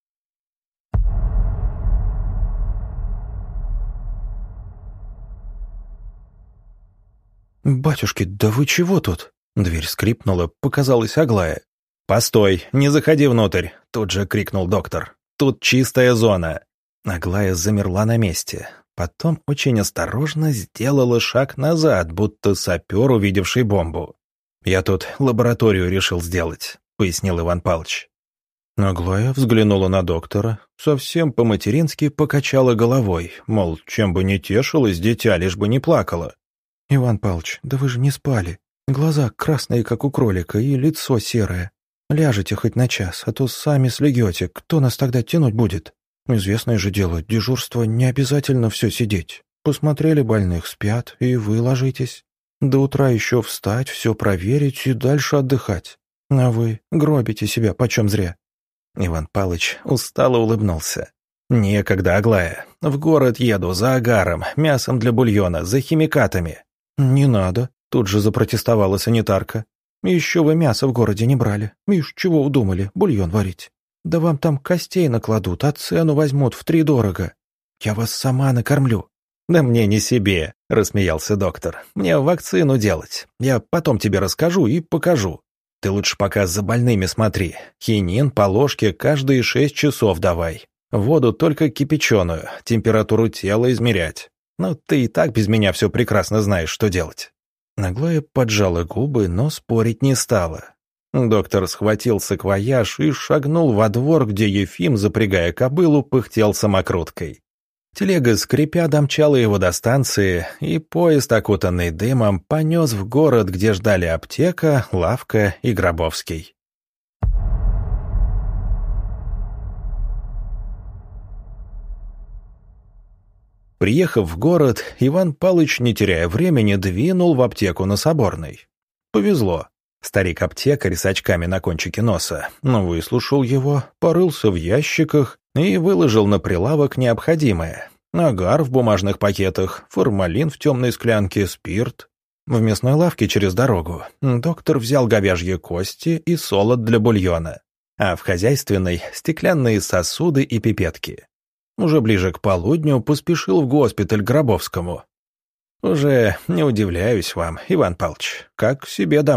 «Батюшки, да вы чего тут?» Дверь скрипнула, показалась Аглая. «Постой, не заходи внутрь!» — тут же крикнул доктор. «Тут чистая зона!» Аглая замерла на месте. Потом очень осторожно сделала шаг назад, будто сапер, увидевший бомбу. «Я тут лабораторию решил сделать», — пояснил Иван Павлович. Аглая взглянула на доктора, совсем по-матерински покачала головой, мол, чем бы не тешилось дитя, лишь бы не плакала. «Иван Павлович, да вы же не спали. Глаза красные, как у кролика, и лицо серое. Ляжете хоть на час, а то сами слегете. Кто нас тогда тянуть будет? Известное же дело, дежурство не обязательно все сидеть. Посмотрели больных, спят, и вы ложитесь. До утра еще встать, все проверить и дальше отдыхать. А вы гробите себя почем зря». Иван Павлович устало улыбнулся. «Некогда, Аглая. В город еду за агаром, мясом для бульона, за химикатами». «Не надо», — тут же запротестовала санитарка. «Еще вы мясо в городе не брали. Ишь, чего удумали, бульон варить? Да вам там костей накладут, а цену возьмут втридорого. Я вас сама накормлю». «Да мне не себе», — рассмеялся доктор. «Мне вакцину делать. Я потом тебе расскажу и покажу. Ты лучше пока за больными смотри. Хинин по ложке каждые шесть часов давай. Воду только кипяченую, температуру тела измерять. Ну, ты и так без меня все прекрасно знаешь, что делать». Аглая поджала губы, но спорить не стала. Доктор схватил саквояж и шагнул во двор, где Ефим, запрягая кобылу, пыхтел самокруткой. Телега, скрипя, домчала его до станции, и поезд, окутанный дымом, понес в город, где ждали аптека, лавка и Гробовский. Приехав в город, Иван Павлович, не теряя времени, двинул в аптеку на Соборной. Повезло. Старик-аптекарь с очками на кончике носа, но выслушал его, порылся в ящиках и выложил на прилавок необходимое. Агар в бумажных пакетах, формалин в темной склянке, спирт. В мясной лавке через дорогу доктор взял говяжьи кости и солод для бульона, а в хозяйственной — стеклянные сосуды и пипетки. Уже ближе к полудню поспешил в госпиталь к Гробовскому. Уже не удивляюсь вам, Иван Павлович, как к себе домой.